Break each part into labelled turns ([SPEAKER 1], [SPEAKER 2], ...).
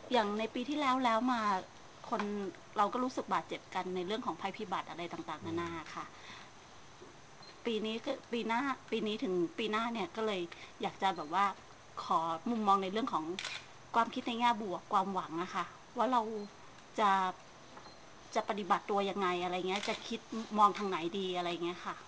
[SPEAKER 1] อย่างในปีที่แล้วมาคนเราก็รู้สึกบาดเจ็บกันในเรื่องของภัยพิบัติอะไรต่างๆนานาค่ะปีนี้ก็ปีนี้ถึงปีหน้าเนี่ยก็เลยอยากจะแบบว่าขอมุมมองในเรื่องของความคิดในแง่บวกความหวังอะค่ะว่าเราจะจะปฏิบัติตัวยังไงอะไรเงี้ยจะคิดมองทางไหนดีอะไรเงี้ยค่ะ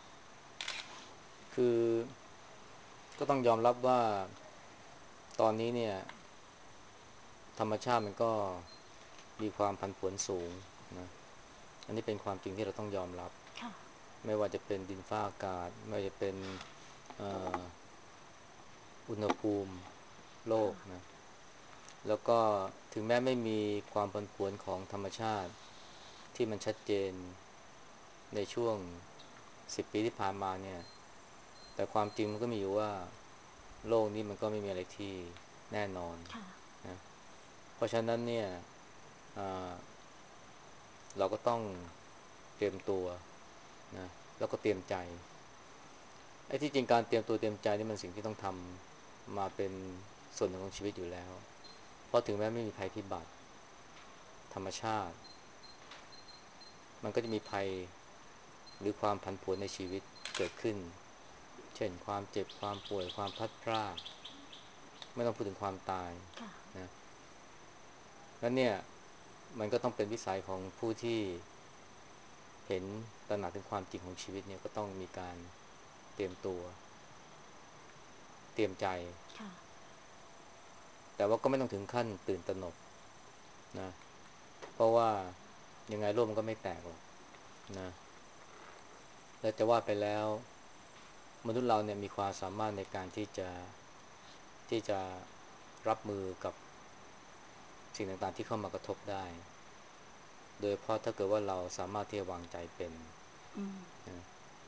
[SPEAKER 2] คือก็ต้องยอมรับว่าตอนนี้เนี่ยธรรมชาติมันก็มีความผันผวนสูงนะอันนี้เป็นความจริงที่เราต้องยอมรับ
[SPEAKER 1] ค่ะ
[SPEAKER 2] ไม่ว่าจะเป็นดินฟ้าอากาศไม่ว่าจะเป็นเอ่ออุณหภูมิโลก
[SPEAKER 1] ค่ะ
[SPEAKER 2] นะแล้วก็ถึงแม้ไม่มีความผันผวนของธรรมชาติที่มันชัดเจนในช่วง10 ปีที่ผ่านมาเนี่ยแต่ความจริงมันก็มีอยู่ว่าโลกนี้มันก็ไม่มีอะไรที่แน่นอน
[SPEAKER 1] ค่ะ
[SPEAKER 2] นะเพราะฉะนั้นเนี่ยอ่าเราก็ต้องเตรียมตัวนะแล้วก็เตรียมใจไอ้ที่จริงการเตรียมตัวเตรียมใจนี่มันสิ่งที่ต้องทำมาเป็นส่วนหนึ่งของชีวิตอยู่แล้วเพราะถึงแม้ไม่มีภัยพิบัติธรรมชาติมันก็จะมีภัยหรือความผันผวนในชีวิตเกิดขึ้นเช่นความเจ็บความป่วยความพลัดพรากไม่ต้องพูดถึงความตาย
[SPEAKER 1] ค่ะ
[SPEAKER 2] นะแล้วเนี่ยมันก็ต้องเป็นวิสัยของผู้ที่เห็นตระหนักถึงความจริงของชีวิตเนี่ยก็ต้องมีการเตรียมตัวเตรียมใจ
[SPEAKER 1] ค่ะ
[SPEAKER 2] แต่ว่าก็ไม่ต้องถึงขั้นตื่นตระหนกนะเพราะว่ายังไงโลกมันก็ไม่แตกหรอกนะและจะว่าไปแล้วมนุษย์เราเนี่ยมีความสามารถในการที่จะรับมือกับสิ่งต่างๆที่เข้ามากระทบได้โดยเฉพาะถ้าเกิดว่าเราสามารถที่จะวางใจเป็น
[SPEAKER 1] อืม
[SPEAKER 2] นะ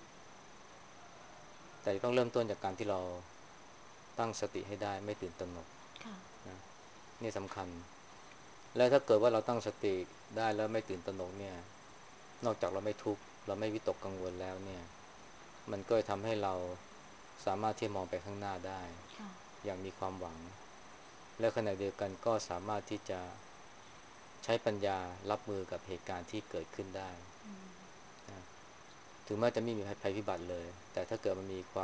[SPEAKER 2] แต่ต้องเริ่มต้นจากการที่เราตั้งสติให้ได้ไม่ตื่นตระหนก
[SPEAKER 1] ค่ะ
[SPEAKER 2] นะนี่สำคัญแล้วถ้าเกิดว่าเราตั้งสติได้แล้วไม่ตื่นตระหนกเนี่ยนอกจากเราไม่ทุกข์เราไม่วิตกกังวลแล้วเนี่ยมันก็จะทำให้เราสามารถที่จะมองไปข้างหน้าได้
[SPEAKER 1] ค่ะ
[SPEAKER 2] อย่างมีความหวังและขณะเดียวกันก็สามารถที่จะใช้ปัญญารับมือกับเหตุการณ์ที่เกิดขึ้นได้นะถึงแม้จะไม่มีภัยพิบัติเลยแต่ถ้าเกิดมัน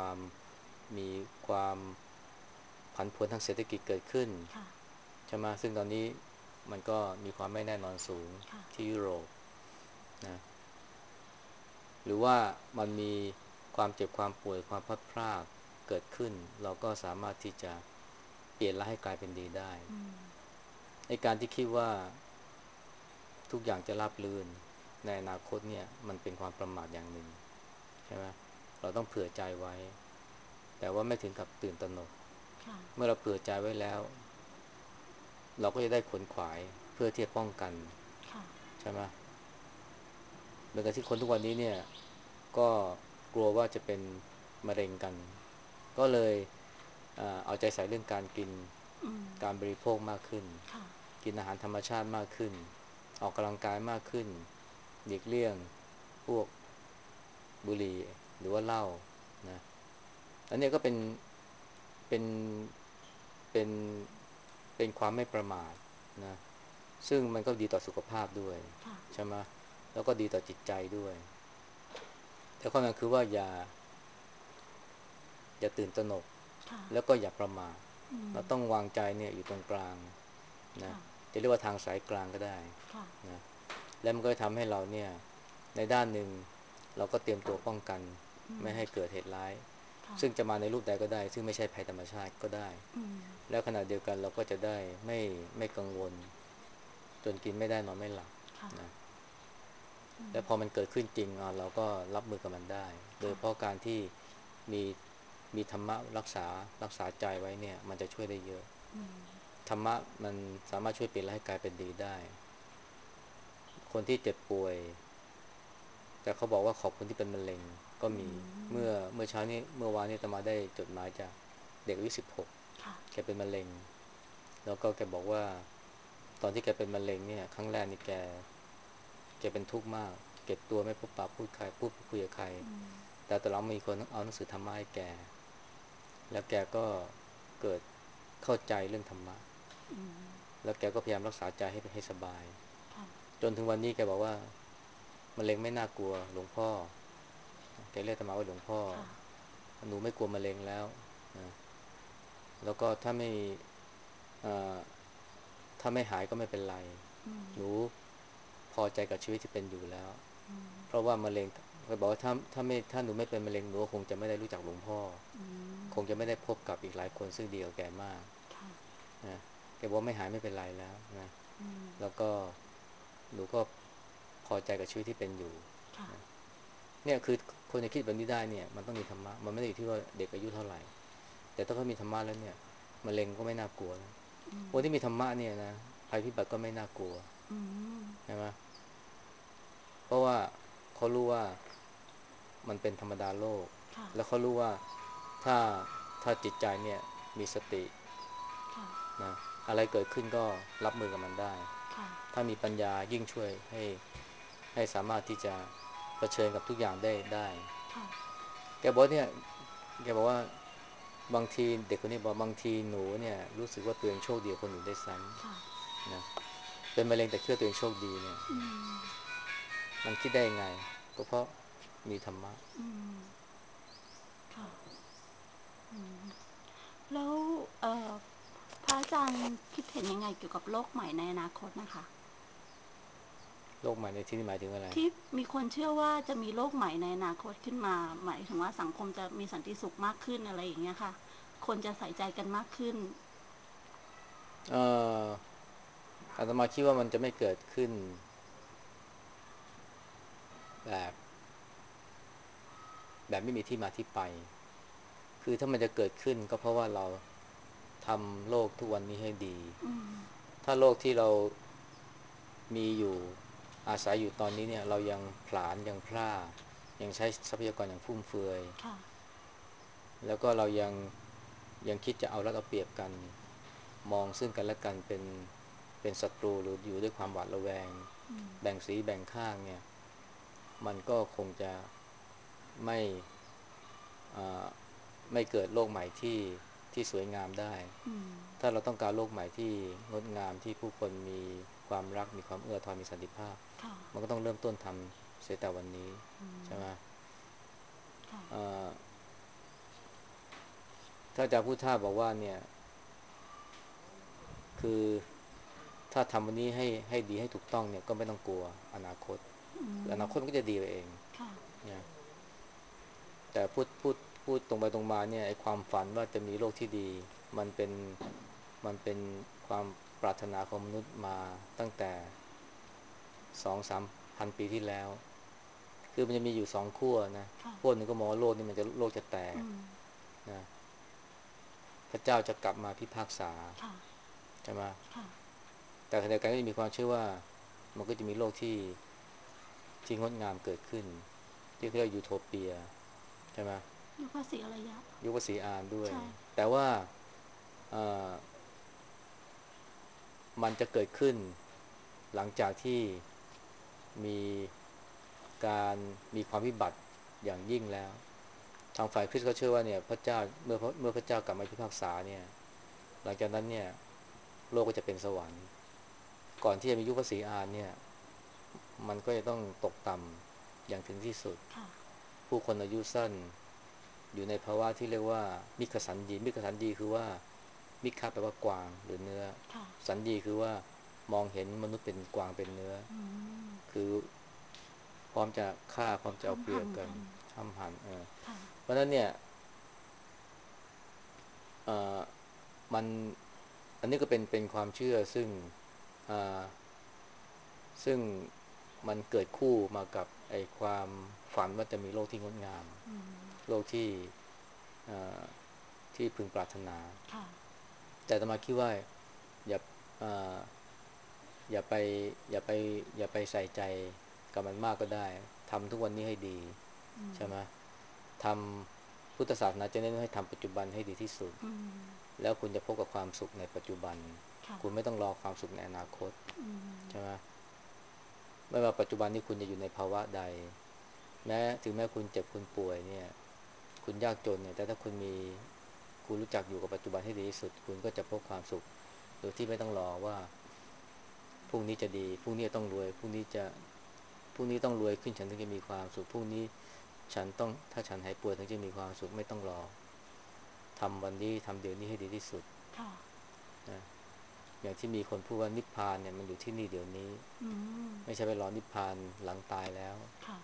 [SPEAKER 2] มีความผันผวนทางเศรษฐกิจเกิดขึ้น
[SPEAKER 1] ค่ะ
[SPEAKER 2] ใช่ไหมซึ่งตอนนี้มันก็มีความไม่แน่นอนสูง
[SPEAKER 1] ค่ะ
[SPEAKER 2] ที่ยุโรปนะหรือว่ามันมีความเจ็บความป่วยความพลัดพรากเกิดขึ้นเราก็สามารถที่จะเปลี่ยนร้ายให้กลายเป็นดีได้
[SPEAKER 1] อืม
[SPEAKER 2] ในการที่คิดว่าทุกอย่างจะราบรื่นในอนาคตเนี่ยมันเป็นความประมาทอย่างหนึ่งใช่ไหมเราต้องเผื่อใจไว้แต่ว่าไม่ถึงกับตื่นตระหนก
[SPEAKER 1] ค่ะ
[SPEAKER 2] เมื่อเราเผื่อใจไว้แล้วเราก็จะได้ขวนขวายเพื่อที่จะป้องกัน
[SPEAKER 1] ค่ะ
[SPEAKER 2] ใช่ไหมเหมือนกับที่คนทุกวันนี้เนี่ยก็กลัวว่าจะเป็นมะเร็งกันก็เลยเอาใจใส่เรื่องการกิน
[SPEAKER 1] อืม
[SPEAKER 2] การบริโภคมากขึ้น
[SPEAKER 1] ค่ะ
[SPEAKER 2] กินอาหารธรรมชาติมากขึ้นออกกำลังกายมากขึ้นหลีกเลี่ยงพวกบุหรี่หรือว่าเหล้านะอันนี้ก็เป็นเป็นเป็นความไม่ประมาทนะซึ่งมันก็ดีต่อสุขภาพด้วย
[SPEAKER 1] ค่ะ
[SPEAKER 2] ใช่ไหมแล้วก็ดีต่อจิตใจด้วยแต่ข้อนั้นคือว่าอย่าตื่นตระหนก
[SPEAKER 1] ค่ะ
[SPEAKER 2] แล้วก็อย่าประมาท
[SPEAKER 1] อืม
[SPEAKER 2] เราต้องวางใจเนี่ยอยู่ตรงกลางนะ
[SPEAKER 1] ค่ะ
[SPEAKER 2] จะเรียกว่าทางสายกลางก็ได้
[SPEAKER 1] ค่ะ
[SPEAKER 2] นะแล้วมันก็จะทำให้เราเนี่ยในด้านหนึ่งเราก็เตรียมตัวป้องกัน
[SPEAKER 1] อืม
[SPEAKER 2] ไม่ให้เกิดเหตุร้าย
[SPEAKER 1] ค่ะ
[SPEAKER 2] ซึ่งจะมาในรูปใดก็ได้ซึ่งไม่ใช่ภัยธรรมชาติก็ได้
[SPEAKER 1] อืม
[SPEAKER 2] แล้วขณะเดียวกันเราก็จะได้ไม่กังวลจนกินไม่ได้นอนไม่หลับ
[SPEAKER 1] ค่ะ
[SPEAKER 2] นะ
[SPEAKER 1] อืม
[SPEAKER 2] แล้วพอมันเกิดขึ้นจริงเราก็รับมือกับมันได้โดย
[SPEAKER 1] ค่ะ
[SPEAKER 2] เฉพาะการที่มีมีธรรมะรักษาใจไว้เนี่ยมันจะช่วยได้เยอะ
[SPEAKER 1] อืม
[SPEAKER 2] ธรรมะมันสามารถช่วยเปลี่ยนร้ายให้กลายเป็นดีได้คนที่เจ็บป่วยแต่เขาบอกว่าขอบคุณที่เป็นมะเร็งก็
[SPEAKER 1] อื
[SPEAKER 2] มี
[SPEAKER 1] ม
[SPEAKER 2] เมื่อวานนี้อาตมาได้จดหมายจากเด็กอายุ16
[SPEAKER 1] ค่ะ
[SPEAKER 2] แกเป็นมะเร็งแล้วก็แกบอกว่าตอนที่แกเป็นมะเร็งเนี่ยครั้งแรกนี่แกเป็นทุกข์มากเก็บตัวไม่พบปะพูดใครพูดคุยกับใคร
[SPEAKER 1] อืม
[SPEAKER 2] แต่ตอนหลังมีคนเอาหนังสือธรรมะให้แกแล้วแกก็เกิดเข้าใจเรื่องธรรมะ
[SPEAKER 1] อืม
[SPEAKER 2] แล้วแกก็พยายามรักษาใจให้สบาย
[SPEAKER 1] ค่ะ
[SPEAKER 2] จนถึงวันนี้แกบอกว่ามะเร็งไม่น่ากลัวหลวงพ่อแกเรียกอาตมาว่าหลวงพ่อ
[SPEAKER 1] ค่ะ
[SPEAKER 2] หนูไม่กลัวมะเร็งแล้วนะแล้วก็เอ่อถ้าไม่หายก็ไม่เป็นไร
[SPEAKER 1] อืม
[SPEAKER 2] หนูพอใจกับชีวิตที่เป็นอยู่แล้ว
[SPEAKER 1] อืม
[SPEAKER 2] เพราะว่ามะเร็งเคยบอกว่าถ้าหนูไม่เป็นมะเร็งหนูก็คงจะไม่ได้รู้จักหลวงพ่อ
[SPEAKER 1] อืม
[SPEAKER 2] คงจะไม่ได้พบกับอีกหลายคนซึ่งดีกว่าแกมาก
[SPEAKER 1] ค่ะ
[SPEAKER 2] นะแกบอกไม่หายไม่เป็นไรแล้วนะ
[SPEAKER 1] อืม
[SPEAKER 2] แล้วก็หนูก็พอใจกับชีวิตที่เป็นอยู่
[SPEAKER 1] ค่ะ
[SPEAKER 2] นะเนี่ยคือคนจะคิดแบบนี้ได้เนี่ยมันต้องมีธรรมะมันไม่ได้อยู่ที่ว่าเด็กอายุเท่าไหร่แต่ถ้าเขามีธรรมะแล้วเนี่ยมะเร็งก็ไม่น่ากลัวแล้ว
[SPEAKER 1] อืม
[SPEAKER 2] คนที่มีธรรมะเนี่ยนะภัยพิบัติก็ไม่น่ากลัว
[SPEAKER 1] อืม
[SPEAKER 2] ใช่ไหมเพราะว่าเขารู้ว่ามันเป็นธรรมดาโลก
[SPEAKER 1] ค่ะ
[SPEAKER 2] แล้วเขารู้ว่าถ้าถ้าจิตใจเนี่ยมีสติ
[SPEAKER 1] ค่ะ
[SPEAKER 2] นะอะไรเกิดขึ้นก็รับมือกับมันได้
[SPEAKER 1] ค่ะ
[SPEAKER 2] ถ้ามีปัญญายิ่งช่วยให้สามารถที่จะเผชิญกับทุกอย่างได้
[SPEAKER 1] ค่ะ
[SPEAKER 2] แกบอกเนี่ยแกบอกว่าบางทีเด็กคนนี้บอกบางทีหนูเนี่ยรู้สึกว่าตัวเองโชคดีกว่าคนอื่นได้วยซ้
[SPEAKER 1] ค่ะ
[SPEAKER 2] ำนะเป็นมะเร็งแต่คิดว่าตัวเองโชคดีเนี่ย
[SPEAKER 1] อืม
[SPEAKER 2] มันคิดได้ยังไงก็เพราะมีธรรมะ
[SPEAKER 1] อืมค่ะอืมแล้วพระอาจารย์คิดเห็นยังไงเกี่ยวกับโลกใหม่ในอนาคตนะคะ
[SPEAKER 2] โลกใหม่ในที่นี้หมายถึงอะไร
[SPEAKER 1] ที่มีคนเชื่อว่าจะมีโลกใหม่ในอนาคตขึ้นมาหมายถึงว่าสังคมจะมีสันติสุขมากขึ้นอะไรอย่างเงี้ยค่ะคนจะใส่ใจกันมากขึ้น
[SPEAKER 2] เอ่ออาตมาคิดว่ามันจะไม่เกิดขึ้นแบบไม่มีที่มาที่ไปคือถ้ามันจะเกิดขึ้นก็เพราะว่าเราทำโลกทุกวันนี้ให้ดี
[SPEAKER 1] อืม
[SPEAKER 2] ถ้าโลกที่เรามีอยู่อาศัยอยู่ตอนนี้เนี่ยเรายังผลาญยังพลาดยังใช้ทรัพยากรอย่างฟุ่มเฟือย
[SPEAKER 1] ค่ะ
[SPEAKER 2] แล้วก็เรายังคิดจะเอารัดเอาเปรียบกันมองซึ่งกันและกันเป็นศัตรูหรืออยู่ด้วยความหวาดระแวง
[SPEAKER 1] อืม
[SPEAKER 2] แบ่งสีแบ่งข้างเนี่ยมันก็คงจะไม่อ่าไม่เกิดโลกใหม่ที่สวยงามได้
[SPEAKER 1] อืม
[SPEAKER 2] ถ้าเราต้องการโลกใหม่ที่งดงามที่ผู้คนมีความรักมีความเอื้อทอนมีสันติภาพ
[SPEAKER 1] ค่ะ
[SPEAKER 2] มันก็ต้องเริ่มต้นทำเสียแต่วันนี้
[SPEAKER 1] อืม
[SPEAKER 2] ใช่ไหม
[SPEAKER 1] ค่ะ
[SPEAKER 2] อ่าถ้าอาจารย์พุทธาบอกว่าเนี่ยคือถ้าทำวันนี้ให้ดีให้ถูกต้องเนี่ยก็ไม่ต้องกลัวอนาคต
[SPEAKER 1] อื
[SPEAKER 2] คืออ
[SPEAKER 1] ม
[SPEAKER 2] นาคตมันก็จะดีไปเอง
[SPEAKER 1] ค่ะ
[SPEAKER 2] นะแต่พูดตรงไปตรงมาเนี่ยไอ้ความฝันว่าจะมีโลกที่ดีมันเป็นมันเป็นความปรารถนาของมนุษย์มาตั้งแต่2-3 พันปีที่แล้วคือมันจะมีอยู่2 ขั้วนะ
[SPEAKER 1] ค่ะ
[SPEAKER 2] ขั้วหนึ่งก็มองว่าโลกจะแตก
[SPEAKER 1] อืม
[SPEAKER 2] นะพระเจ้าจะกลับมาพิพากษา
[SPEAKER 1] ค่ะ
[SPEAKER 2] ใช่ไหม
[SPEAKER 1] ค่ะ
[SPEAKER 2] แต่ขณะเดียวกันก็จะมีความเชื่อว่ามันก็จะมีโลกที่งดงามเกิดขึ้นที่เรียกยูโทเปียใช่ไหม
[SPEAKER 1] ยุคพระศรีอรยะ
[SPEAKER 2] ยุคศรีอานด้วย
[SPEAKER 1] ใช่
[SPEAKER 2] แต่ว่าเอ่อมันจะเกิดขึ้นหลังจากที่มีการมีความวิบัติอย่างยิ่งแล้วทางฝ่ายคริสต์ก็เชื่อว่าเนี่ยพระเจ้าเมื่อพระเจ้ากลับมาพิพากษาเนี่ยหลังจากนั้นเนี่ยโลกก็จะเป็นสวรรค์ก่อนที่จะมียุคพระศรีอานเนี่ยมันก็จะต้องตกต่ำอย่างถึงที่สุด
[SPEAKER 1] ค่ะ
[SPEAKER 2] ผู้คนอายุสั้นอยู่ในภาวะที่เรียกว่ามิขสันยีมิขสันยีคือว่ามิขะแปลว่ากวางหรือเนื้อ
[SPEAKER 1] ค่ะ
[SPEAKER 2] สันยีคือว่ามองเห็นมนุษย์เป็นกวางเป็นเนื้อ
[SPEAKER 1] อืม
[SPEAKER 2] คือพร้อมจะฆ่าพร้อมจะเอา
[SPEAKER 1] ห้าม
[SPEAKER 2] เปรียบกัน
[SPEAKER 1] หันกัน
[SPEAKER 2] ห้ามหัน
[SPEAKER 1] ค่ะ
[SPEAKER 2] เพราะฉะนั้นเนี่ยเอ่อมันอันนี้ก็เป็นความเชื่ออ่าซึ่งมันเกิดคู่มากับไอ้ความฝันว่าจะมีโลกที่งดงาม
[SPEAKER 1] อืม
[SPEAKER 2] โลกที่เอ่อที่พึงปรารถนา
[SPEAKER 1] ค่ะ
[SPEAKER 2] แต่อาตมาคิดว่าอย่าเอ่ออย่าไปอย่าไปอย่าไปใส่ใจกับมันมากก็ได้ทำทุกวันนี้ให้ดี
[SPEAKER 1] อืม
[SPEAKER 2] ใช่ไหมทำพุทธศาสนาจะเน้นให้ทำปัจจุบันให้ดีที่สุด
[SPEAKER 1] อืม
[SPEAKER 2] แล้วคุณจะพบกับความสุขในปัจจุบัน
[SPEAKER 1] ค่ะ
[SPEAKER 2] คุณไม่ต้องรอความสุขในอนาคต
[SPEAKER 1] อืม
[SPEAKER 2] ใช่ไหมไม่ว่าปัจจุบันนี้คุณจะอยู่ในภาวะใดถึงแม้คุณเจ็บคุณป่วยเนี่ยคุณยากจนเนี่ยแต่ถ้าคุณรู้จักอยู่กับปัจจุบันให้ดีที่สุดคุณก็จะพบความสุขโดยที่ไม่ต้องรอว่าพรุ่งนี้จะดีพรุ่งนี้ต้องรวยพรุ่งนี้ต้องรวยขึ้นฉันถึงจะมีความสุขพรุ่งนี้ฉันต้องถ้าฉันหายป่วยถึงจะมีความสุขไม่ต้องรอทำวันนี้ทำเดี๋ยวนี้ให้ดีที่สุด
[SPEAKER 1] ค่ะ
[SPEAKER 2] นะอย่างที่มีคนพูดว่านิพพานเนี่ยมันอยู่ที่นี่เดี๋ยวนี้
[SPEAKER 1] อืม
[SPEAKER 2] ไม่ใช่ไปรอนิพพานหลังตายแล้ว
[SPEAKER 1] ค่ะ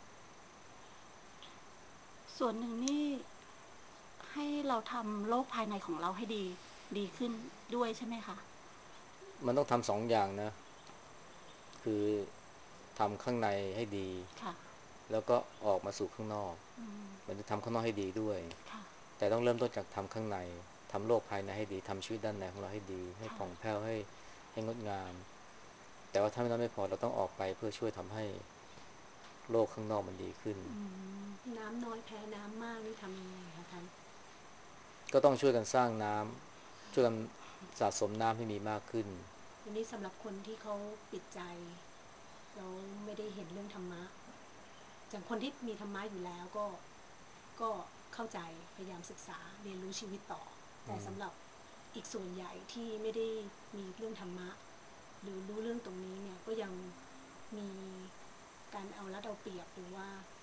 [SPEAKER 1] ส่วนหนึ่งนี่ให้เราทำโลกภายในของเราให้ดีขึ้นด้วยใช่ไหมคะ
[SPEAKER 2] มันต้องทำสองอย่างนะคือทำข้างในให้ดี
[SPEAKER 1] ค่ะ
[SPEAKER 2] แล้วก็ออกมาสู่ข้างนอก
[SPEAKER 1] อืม
[SPEAKER 2] มันจะทำข้างนอกให้ดีด้วย
[SPEAKER 1] ค่ะ
[SPEAKER 2] แต่ต้องเริ่มต้นจากทำข้างในทำโลกภายในให้ดีทำชีวิตด้านในของเราให้ดีให้ผ่อง
[SPEAKER 1] ค่ะ
[SPEAKER 2] แผ้วให้งดงามแต่ว่าถ้านั้นไม่พอเราต้องออกไปเพื่อช่วยทำให้โลกข้างนอกมันดีขึ้น
[SPEAKER 1] อืม
[SPEAKER 3] น้ำน้อยแพ้น้ำมากนี่ทำยังไงคะท่าน
[SPEAKER 2] ก็ต้องช่วยกันสร้างน้ำช่วยกันสะสมน้ำให้มีมากขึ้น
[SPEAKER 3] อันนี้สำหรับคนที่เขาปิดใจแล้วไม่ได้เห็นเรื่องธรรมะอย่างคนที่มีธรรมะอยู่แล้วก็เข้าใจพยายามศึกษาเรียนรู้ชีวิตต่อแต่สำหรับอีกส่วนใหญ่ที่ไม่ได้มีเรื่องธรรมะหรือรู้เรื่องตรงนี้เนี่ยก็ยังมีการเอารัดเอาเปรียบหรือว่า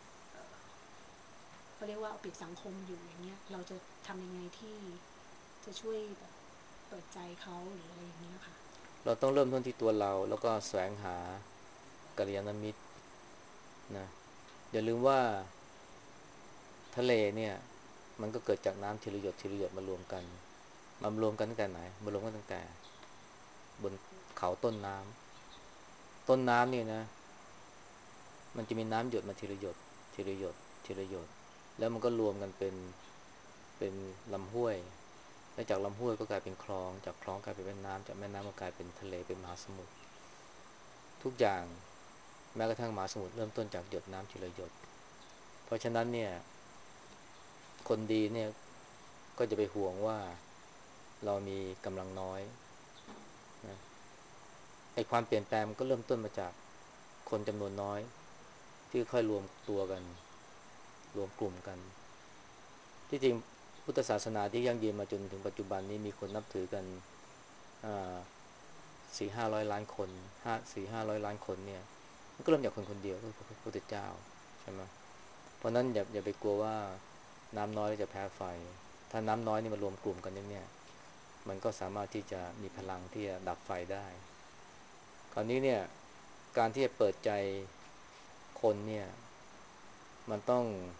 [SPEAKER 3] เขาเรียกว่าเอาเปรียบสังคมอยู่อย่างเงี้ยเราจะทำยังไงที่จะช่วยแบบเปิดใจเขาหรืออะไรอย่างเงี้ยค่ะ
[SPEAKER 2] เราต้องเริ่มต้นที่ตัวเราแล้วก็แสวงหากัลยาณมิตรนะอย่าลืมว่าทะเลเนี่ยมันก็เกิดจากน้ำทีละหยดทีละหยดมารวมกันมารวมกันตั้งแต่ไหนมารวมกันตั้งแต่บนเขาต้นน้ำเนี่ยนะมันจะมีน้ำหยดมาทีละหยดทีละหยดทีละหยดแล้วมันก็รวมกันเป็นลำห้วยแล้วจากลำห้วยก็กลายเป็นคลองจากคลองกลายเป็นแม่น้ำจากแม่น้ำก็กลายเป็นทะเลเป็นมหาสมุทรทุกอย่างแม้กระทั่งมหาสมุทรเริ่มต้นจากหยดน้ำทีละหยดเพราะฉะนั้นเนี่ยคนดีเนี่ยก็จะไปห่วงว่าเรามีกำลังน้อยนะไอ้ความเปลี่ยนแปลงมันก็เริ่มต้นมาจากคนจำนวนน้อยที่ค่อยรวมตัวกันรวมกลุ่มกันที่จริงพุทธศาสนาที่ยั่งยืนมาจนถึงปัจจุบันนี้มีคนนับถือกันอ่า400-500 ล้านคน400-500 ล้านคนเนี่ยมันก็เริ่มจากคนคนเดียวก็คือพระพุทธเจ้าใช่ไหมเพราะนั้นอย่าไปกลัวว่าน้ำน้อยจะแพ้ไฟถ้าน้ำน้อยนี่มารวมกลุ่มกันเนี่ยมันก็สามารถที่จะมีพลังที่จะดับไฟได้คราวนี้เนี่ยการที่จะเปิดใจคนเนี่ยมันต้อง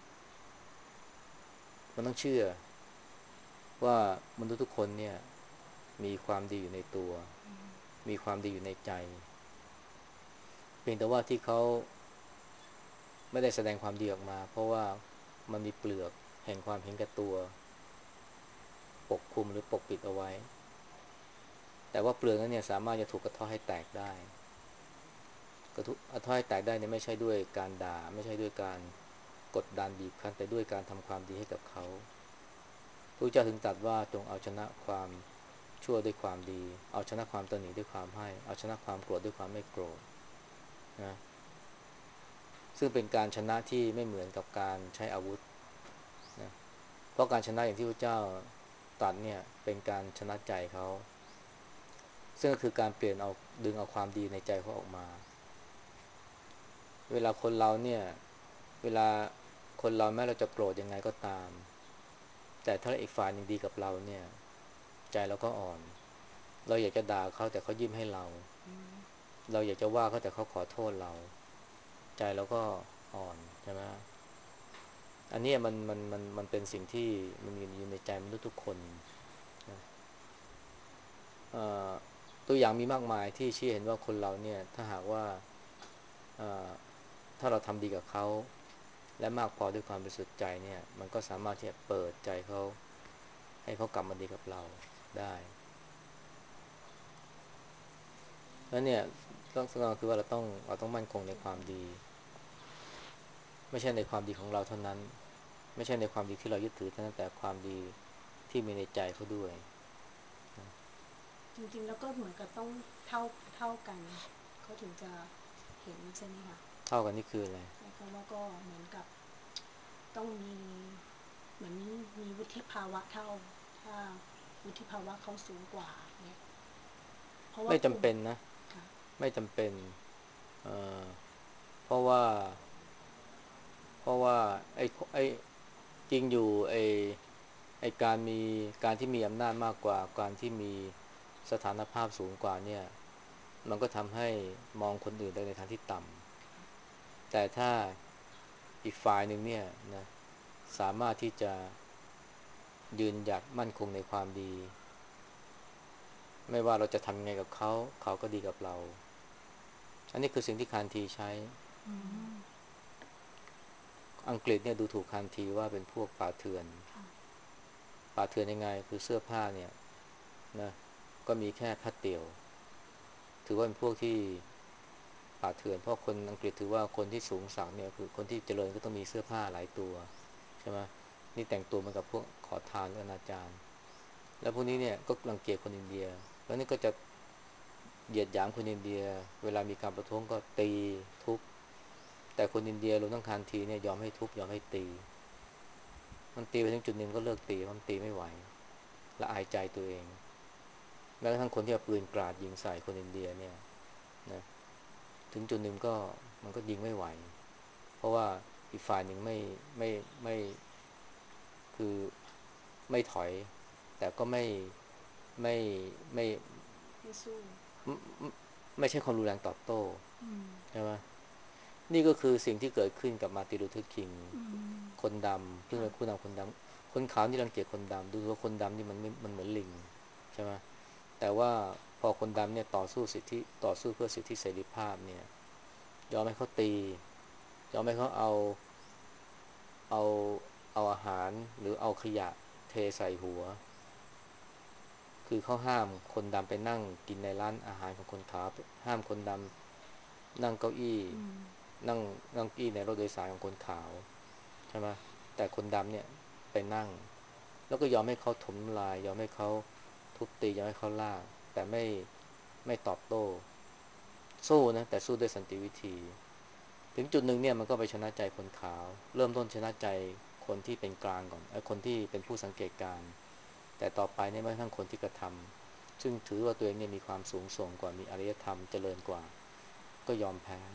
[SPEAKER 2] มันต้องเชื่อว่ามนุษย์ทุกคนเนี่ยมีความดีอยู่ในตัวมีความดีอยู่ในใจเพียงแต่ว่าที่เขาไม่ได้แสดงความดีออกมาเพราะว่ามันมีเปลือกแห่งความเห็นแก่ตัวปกคลุมหรือปกปิดเอาไว้แต่ว่าเปลือกนั้นเนี่ยสามารถจะถูกกระเทาะให้แตกได้กระเทาะให้แตกได้เนี่ยไม่ใช่ด้วยการด่าไม่ใช่ด้วยการกดดันบีบคั้นแต่ด้วยการทำความดีให้กับเขาพระเจ้าถึงตรัสว่าจงเอาชนะความชั่วด้วยความดีเอาชนะความตนีด้วยความให้เอาชนะความโกรธด้วยความไม่โกรธนะซึ่งเป็นการชนะที่ไม่เหมือนกับการใช้อาวุธนะเพราะการชนะอย่างที่พระเจ้าตรัสเนี่ยเป็นการชนะใจเขาซึ่งก็คือการเปลี่ยนเอาดึงเอาความดีในใจเขาออกมาเวลาคนเราเนี่ยเวลาคนเราแม้เราจะโกรธยังไงก็ตามแต่ถ้าอีกฝ่ายหนึ่งดีกับเราเนี่ยใจเราก็อ่อนเราอยากจะด่าเขาแต่เขายิ้มให้เราเราอยากจะว่าเขาแต่เขาขอโทษเราใจเราก็อ่อนใช่ไหมอันนี้มันเป็นสิ่งที่มันมีอยู่ในใจมนุษย์ทุกคนนะเอ่อตัวอย่างมีมากมายที่ชี้เห็นว่าคนเราเนี่ยถ้าหากว่าเอ่อถ้าเราทำดีกับเขาและมากพอด้วยความบริสุทธิ์ใจเนี่ยมันก็สามารถที่จะเปิดใจเขาให้เขากลับมาดีกับเราได้แล้วเนี่ยต้องสำคัญคือว่าเราต้องมั่นคงในความดีไม่ใช่ในความดีของเราเท่านั้นไม่ใช่ในความดีที่เรายึดถือเท่านั้นแต่ความดีที่มีในใจเขาด้วยนะ
[SPEAKER 3] จริงๆแล้วก็เหมือนกับต้องเท่ากันเขาถึงจะเห็นใช่ไหมคะ
[SPEAKER 2] เท่ากันนี่คืออะไร
[SPEAKER 3] หมายความว่าก็เหมือนกับต้องมีเหมือนมีวุฒิภาวะเท่าถ้าวุฒิภาวะเขาสูงกว่าเนี่ยราะว่า
[SPEAKER 2] ไม่
[SPEAKER 3] กลุ่ม
[SPEAKER 2] จำเป็นนะ
[SPEAKER 3] ค่ะ
[SPEAKER 2] ไม่จำเป็นเอ่อเพราะว่าเพราะว่าไอ้จริงอยู่ไอ้การที่มีอำนาจมากกว่าการที่มีสถานภาพสูงกว่าเนี่ยมันก็ทำให้มองคนอื่นในทางที่ต่ำแต่ถ้าอีกฝ่ายหนึ่งเนี่ยนะสามารถที่จะยืนหยัดมั่นคงในความดีไม่ว่าเราจะทำยังไงกับเขาเขาก็ดีกับเราอันนี้คือสิ่งที่คานทีใช้
[SPEAKER 1] อืม
[SPEAKER 2] อังกฤษเนี่ยดูถูกคานทีว่าเป็นพวกป่าเถื่อน
[SPEAKER 1] ค่ะ
[SPEAKER 2] ป่าเถื่อนยังไงคือเสื้อผ้าเนี่ยนะก็มีแค่ผ้าเตี่ยวถือว่าเป็นพวกที่ป่าเถื่อนเพราะคนอังกฤษถือว่าคนที่สูงสักเนี่ยคือคนที่เจริญก็ต้องมีเสื้อผ้าหลายตัวใช่ไหมนี่แต่งตัวเหมือนกับพวกขอทานหรืออนาจารแล้วพวกนี้เนี่ยก็รังเกียจคนอินเดียแล้วนี่ก็จะเหยียดหยามคนอินเดียเวลามีการประท้วงก็ตีทุบแต่คนอินเดียรวมทั้งคานทีเนี่ยยอมให้ทุบยอมให้ตีมันตีไปถึงจุดหนึ่งก็เลิกตีเพราะมันตีไม่ไหวละอายใจตัวเองแม้กระทั่งคนที่เอาปืนกราดยิงใส่คนอินเดียเนี่ยนะถึงจุดหนึ่งก็มันก็ยิงไม่ไหวเพราะว่าอีกฝ่ายหนึ่งไม่คือไม่ถอยแต่ก็ไม่ไม่
[SPEAKER 3] ไม่สู้
[SPEAKER 2] ไม่ไม่ใช่ความรุนแรงตอบโต้
[SPEAKER 1] อืม
[SPEAKER 2] ใช่ไหมนี่ก็คือสิ่งที่เกิดขึ้นกับมาร์ตินลูเทอร์คิง
[SPEAKER 1] อืม
[SPEAKER 2] คนดำซึ่ง
[SPEAKER 1] ค่ะ
[SPEAKER 2] เป็นผู้นำคนดำคนขาวนี่รังเกียจคนดำดูว่าคนดำนี่มันเหมือนลิงใช่ไหมแต่ว่าพอคนดำเนี่ยต่อสู้เพื่อสิทธิเสรีภาพเนี่ยยอมให้เขาตียอมให้เขาเอาเอาอาหารหรือเอาขยะเทใส่หัวคือเขาห้ามคนดำไปนั่งกินในร้านอาหารของคนขาวห้ามคนดำนั่งเก้าอี้
[SPEAKER 1] อืม
[SPEAKER 2] นั่งนั่งเก้าอี้ในรถโดยสารของคนขาวใช่ไหมแต่คนดำเนี่ยไปนั่งแล้วก็ยอมให้เขาถมน้ำลายยอมให้เขาทุบตียอมให้เขาลากแต่ไม่ตอบโต้สู้นะแต่สู้ด้วยสันติวิธีถึงจุดหนึ่งเนี่ยมันก็ไปชนะใจคนขาวเริ่มต้นชนะใจคนที่เป็นกลางก่อนไอ้คนที่เป็นผู้สังเกตการณ์แต่ต่อไปเนี่ยแม้กระทั่งคนที่กระทำซึ่งถือว่าตัวเองเนี่ยมีความสูงส่งกว่ามีอารยธรรมเจริญกว่าก็ยอมแพ้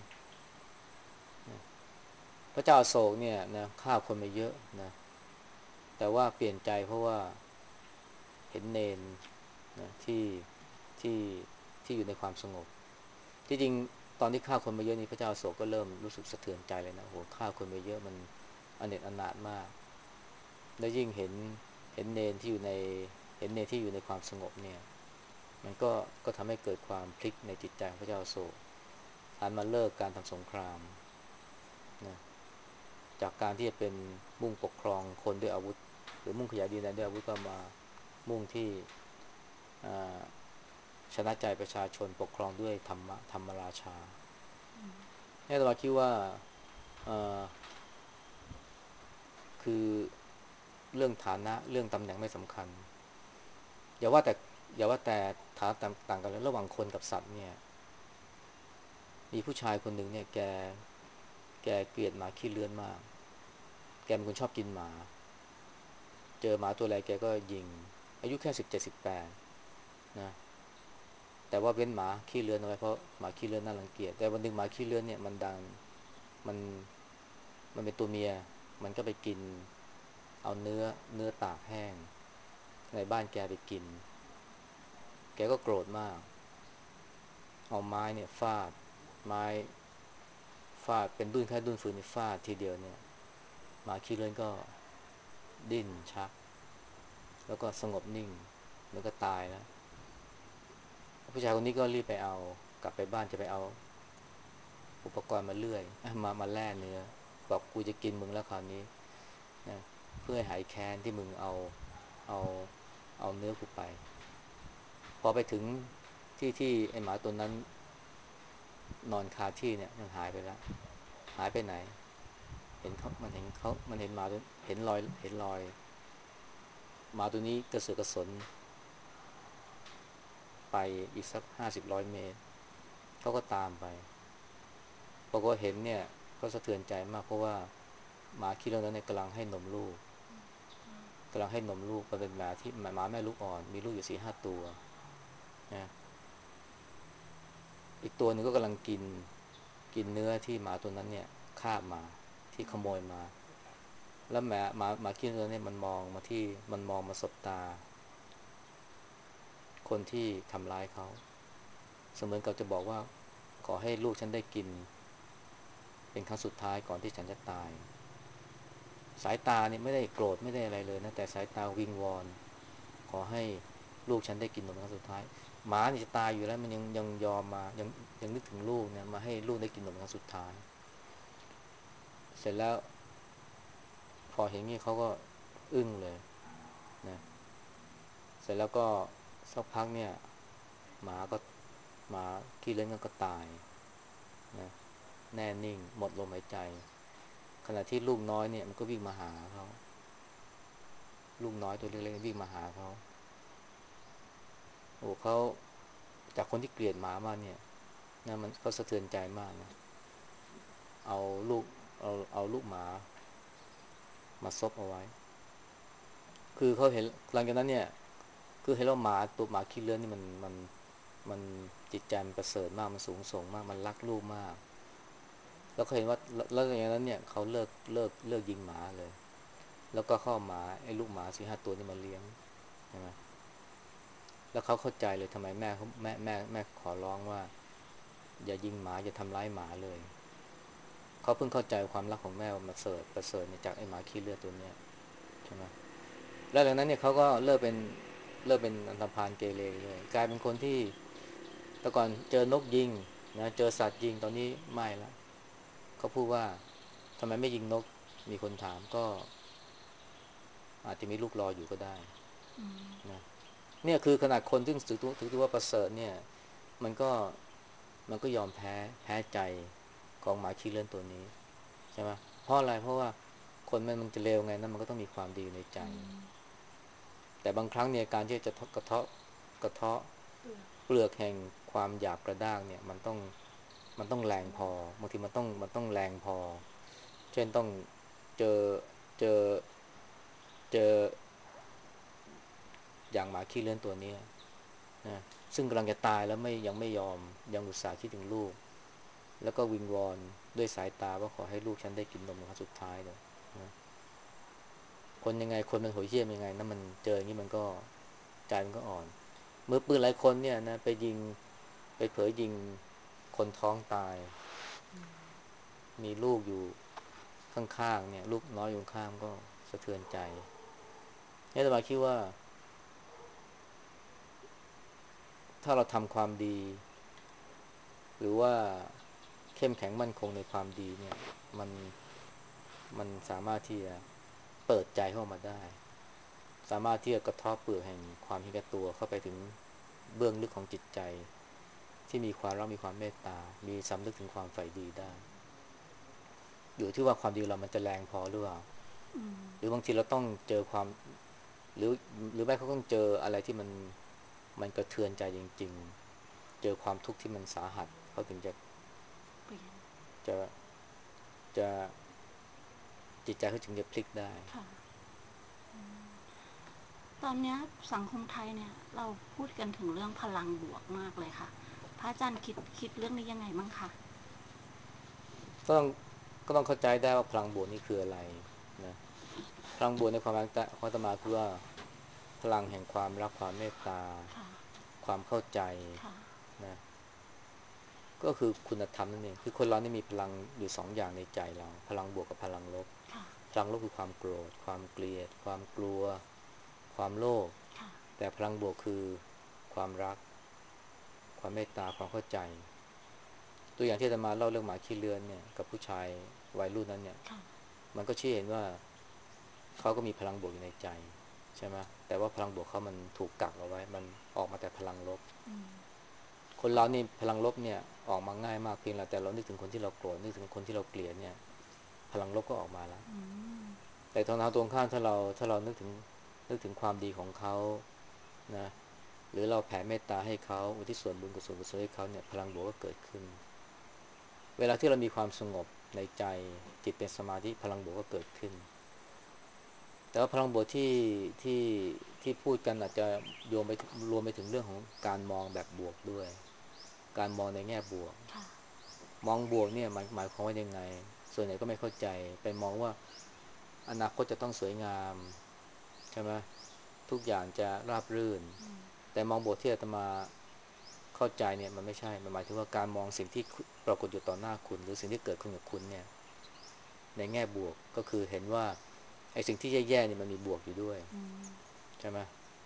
[SPEAKER 2] พระเจ้าอโศกเนี่ยนะฆ่าคนมาเยอะนะแต่ว่าเปลี่ยนใจเพราะว่าเห็นเนนนะที่ที่อยู่ในความสงบที่จริงตอนที่ฆ่าคนมาเยอะนี้พระเจ้าอโศกก็เริ่มรู้สึกสะเทือนใจเลยนะโอ้โหฆ่าคนมาเยอะมันอเนจอนาถมากแล้วยิ่งเห็นเนนที่อยู่ในเห็นเนนที่อยู่ในความสงบเนี่ยมันก็ทำให้เกิดความพลิกในจิตใจของพระเจ้าอโศกหันมาเลิกการทำสงครามนะจากการที่จะเป็นมุ่งปกครองคนด้วยอาวุธหรือมุ่งขยายดินแดนด้วยอาวุธก็มามุ่งที่ชนะใจประชาชนปกครองด้วยธรรมราชาเนี่ยเราคิดว่าเอ่อคือเรื่องฐานะเรื่องตำแหน่งไม่สำคัญอย่าว่าแต่อย่าว่าแต่ฐานะต่างกันเลยระหว่างคนกับสัตว์เนี่ยมีผู้ชายคนหนึ่งเนี่ยแกเกลียดหมาขี้เลื้อนมากแกเป็นคนชอบกินหมาเจอหมาตัวอะไรแกก็ยิงอายุแค่17-18นะแต่ว่าเว้นหมาขี้เลื้อนเอาไว้เพราะหมาขี้เลื้อนน่ารังเกียจแต่วันหนึ่งหมาขี้เลื้อนเนี่ยมันดังมันมันเป็นตัวเมียมันก็ไปกินเอาเนื้อตากแห้งในบ้านแกไปกินแกก็โกรธมากเอาไม้เนี่ยไม้ฟาดเป็นดุ้นแค่ดุ้นฟืนนี่ฟาดทีเดียวเนี่ยหมาขี้เลื้อนก็ดิ้นชักแล้วก็สงบนิ่งแล้วก็ตายแล้วผู้ชายคนนี้ก็รีบไปเอากลับไปบ้านจะไปเอาอุปกรณ์มาเลื่อยมาแล่เนื้อบอกกูจะกินมึงแล้วคราวนี้นะเพื่อให้หายแค้นที่มึงเอาเอาเนื้อกูไปพอไปถึงที่ไอหมาตัวนั้นนอนคาที่เนี่ยมันหายไปแล้วหายไปไหนมันเห็นหมาตัวเห็นรอยหมาตัวนี้กระเสือกกระสนไปอีกสัก50-100 เมตรเขาก็ตามไปพอก็เห็นเนี่ยก็สะเทือนใจมากเพราะว่าหมาขี้เลื่อนนั้นเนี่ยกำลังให้นมลูกมันเป็นหมาที่หมาแม่ลูกอ่อนมีลูกอยู่4-5 ตัวนะอีกตัวหนึ่งก็กำลังกินเนื้อที่หมาตัวนั้นเนี่ยคาบมาที่ขโมยมาแล้วหมากินตัวนี้มันมองมาสบตาคนที่ทำร้ายเขาเสมือนกับจะบอกว่าขอให้ลูกฉันได้กินเป็นครั้งสุดท้ายก่อนที่ฉันจะตายสายตาเนี่ยไม่ได้โกรธไม่ได้อะไรเลยนะแต่สายตาวิงวอนขอให้ลูกฉันได้กินนมเป็นครั้งสุดท้ายหมานี่จะตายอยู่แล้วมันยังยอมมายังนึกถึงลูกเนี่ยมาให้ลูกได้กินนมเป็นครั้งสุดท้ายเสร็จแล้วพอเห็นงี้เขาก็อึ้งเลยนะเสร็จแล้วก็สักพักเนี่ยหมาก็หมาขี้เล่นก็ตายนะแน่นิ่งหมดลมหายใจขณะที่ลูกน้อยเนี่ยมันก็วิ่งมาหาเขาลูกน้อยตัวเล็กๆวิ่งมาหาเขาโอ้เขาจากคนที่เกลียดหมามาเนี่ยนะมันเขาสะเทือนใจมากนะเอาลูกเอาลูกหมามาซบเอาไว้คือเขาเห็นหลังจากนั้นเนี่ยคือเห็นว่าหมาขี้เลื้อนนี่มันจิตใจมันประเสริฐมากมันสูงส่งมากมันรักลูกมากแล้วเขาเห็นว่าแล้วอย่างนั้นเนี่ยเขาเลิกยิงหมาเลยแล้วก็เข้าหมาไอ้ลูกหมา4-5ตัวนี่มาเลี้ยงใช่ไหมแล้วเขาเข้าใจเลยทำไมแม่ขอร้องว่าอย่ายิงหมาอย่าทำร้ายหมาเลยเขาเพิ่งเข้าใจความรักของแม่ว่ามันประเสริฐเนี่ยจากไอ้หมาขี้เลือดตัวเนี้ยใช่ไหมแล้วหลังนั้นเนี่ยเขาก็เลิกเป็นอันธพาลเกเรเลยกลายเป็นคนที่แต่ก่อนเจอนกยิงนะเจอสัตว์ยิงตอนนี้ไม่ละเขาพูดว่าทำไมไม่ยิงนกมีคนถามก็อาจจะมีลูกรออยู่ก็ได้นะเนี่ยคือขนาดคนซึ่งถือว่าประเสริฐเนี่ยมันก็มันก็ยอมแพ้ใจของหมาขี้เลื่อนตัวนี้ใช่ไหมเพราะอะไรเพราะว่าคนมันจะเลวไงนั้นมันก็ต้องมีความดีในใจแต่บางครั้งเนี่ยการที่จะกระเทาะเปลือกแห่งความหยาบกระด้างเนี่ยมันต้องแรงพอบางทีมันต้องแรงพอเช่นต้องเจอเจอเจออย่างหมาขี้เลื่อนตัวนี้นะซึ่งกำลังจะตายแล้วยังไม่ยอมยังอุตส่าห์คิดถึงลูกแล้วก็วิงวอนด้วยสายตาว่าขอให้ลูกฉันได้กินนมเป็นครั้งสุดท้ายเลยนะคนยังไงคนมันโหยเหี้ยมยังไงนะมันเจออย่างนี้มันก็ใจมันก็อ่อนมือปืนหลายคนเนี่ยนะไปเผยยิงคนท้องตายมีลูกอยู่ข้างๆเนี่ยลูกน้อยอยู่ข้างก็สะเทือนใจเนี่ยแต่มาคิดว่าถ้าเราทำความดีหรือว่าเข้มแข็งมั่นคงในความดีเนี่ยมันมันสามารถที่จะเปิดใจเข้ามาได้สามารถที่จะกระเทาะเปลือกแห่งความเห็นแก่ตัวเข้าไปถึงเบื้องลึกของจิตใจที่มีความรักมีความเมตตามีสำนึกถึงความใฝ่ดีได้อยู่ที่ว่าความดีเรามันจะแรงพอหรือเปล่าหรือบางทีเราต้องเจอความหรือหรือแม้เขาต้องเจออะไรที่มันกระเทือนใจจริงๆเจอความทุกข์ที่มันสาหัสเขาถึง
[SPEAKER 1] เปลี่ยน
[SPEAKER 2] จะจะจิตใจเขาถึงจะพลิกได้
[SPEAKER 1] ค่ะตอนเนี้ยสังคมไทยเนี่ยเราพูดกันถึงเรื่องพลังบวกมากเลยค่ะพระอาจารย์คิดเรื่องนี้ยังไงบ้างคะ
[SPEAKER 2] ก็ต้องก็ต้องเข้าใจได้ว่าพลังบวกนี่คืออะไรนะพลังบวกในความหมายของอาตมาคือว่าพลังแห่งความรักความเมตตา
[SPEAKER 1] ค่ะ
[SPEAKER 2] ความเข้าใจ
[SPEAKER 1] ค่ะ
[SPEAKER 2] นะก็คือคุณธรรมนั่นเองคือคนเรานี่มีพลังอยู่2อย่างในใจเราพลังบวกกับพลังลบ
[SPEAKER 1] ค่ะ
[SPEAKER 2] พลังลบคือความโกรธความเกลียดความกลัวความโลภ
[SPEAKER 1] ค่ะ
[SPEAKER 2] แต่พลังบวกคือความรักความเมตตาความเข้าใจตัวอย่างที่อาตมาเล่าเรื่องหมาขี้เลือนเนี่ยกับผู้ชายวัยรุ่นนั้นเนี่ย
[SPEAKER 1] ค่ะ
[SPEAKER 2] มันก็ชี้เห็นว่าเขาก็มีพลังบวกอยู่ในใจใช่ไหมแต่ว่าพลังบวกเขามันถูกกักเอาไว้มันออกมาแต่พลังลบคนเรานี่พลังลบเนี่ยออกมาง่ายมากเพียงแต่เรานึกถึงคนที่เราโกรธนึกถึงคนที่เราเกลียดเนี่ยพลังลบก็ออกมาแล้วแต่ทางตรงข้ามถ้าเรานึกถึงความดีของเขานะหรือเราแผ่เมตตาให้เขาอุทิศส่วนบุญกุศลให้เขาเนี่ยพลังบวกก็เกิดขึ้นเวลาที่เรามีความสงบในใจจิตเป็นสมาธิพลังบวกก็เกิดขึ้นแต่ว่าพลังบวกที่ที่พูดกันอาจจะโยงไปรวมไปถึงเรื่องของการมองแบบบวกด้วยการมองในแง่บวก
[SPEAKER 1] ค่ะ
[SPEAKER 2] มองบวกเนี่ยหมายความว่ายังไงส่วนใหญ่ก็ไม่เข้าใจไปมองว่าอนาคตจะต้องสวยงามใช่ไหมทุกอย่างจะราบรื่น
[SPEAKER 1] อืม
[SPEAKER 2] แต่มองบวกที่อาตมาเข้าใจเนี่ยมันไม่ใช่มันหมายถึงว่าการมองสิ่งที่ปรากฏอยู่ต่อหน้าคุณหรือสิ่งที่เกิดขึ้นกับคุณเนี่ยในแง่บวกก็คือเห็นว่าไอ้สิ่งที่แย่ๆเนี่ยมันมีบวกอยู่ด้วย
[SPEAKER 1] อืม
[SPEAKER 2] ใช่ไหม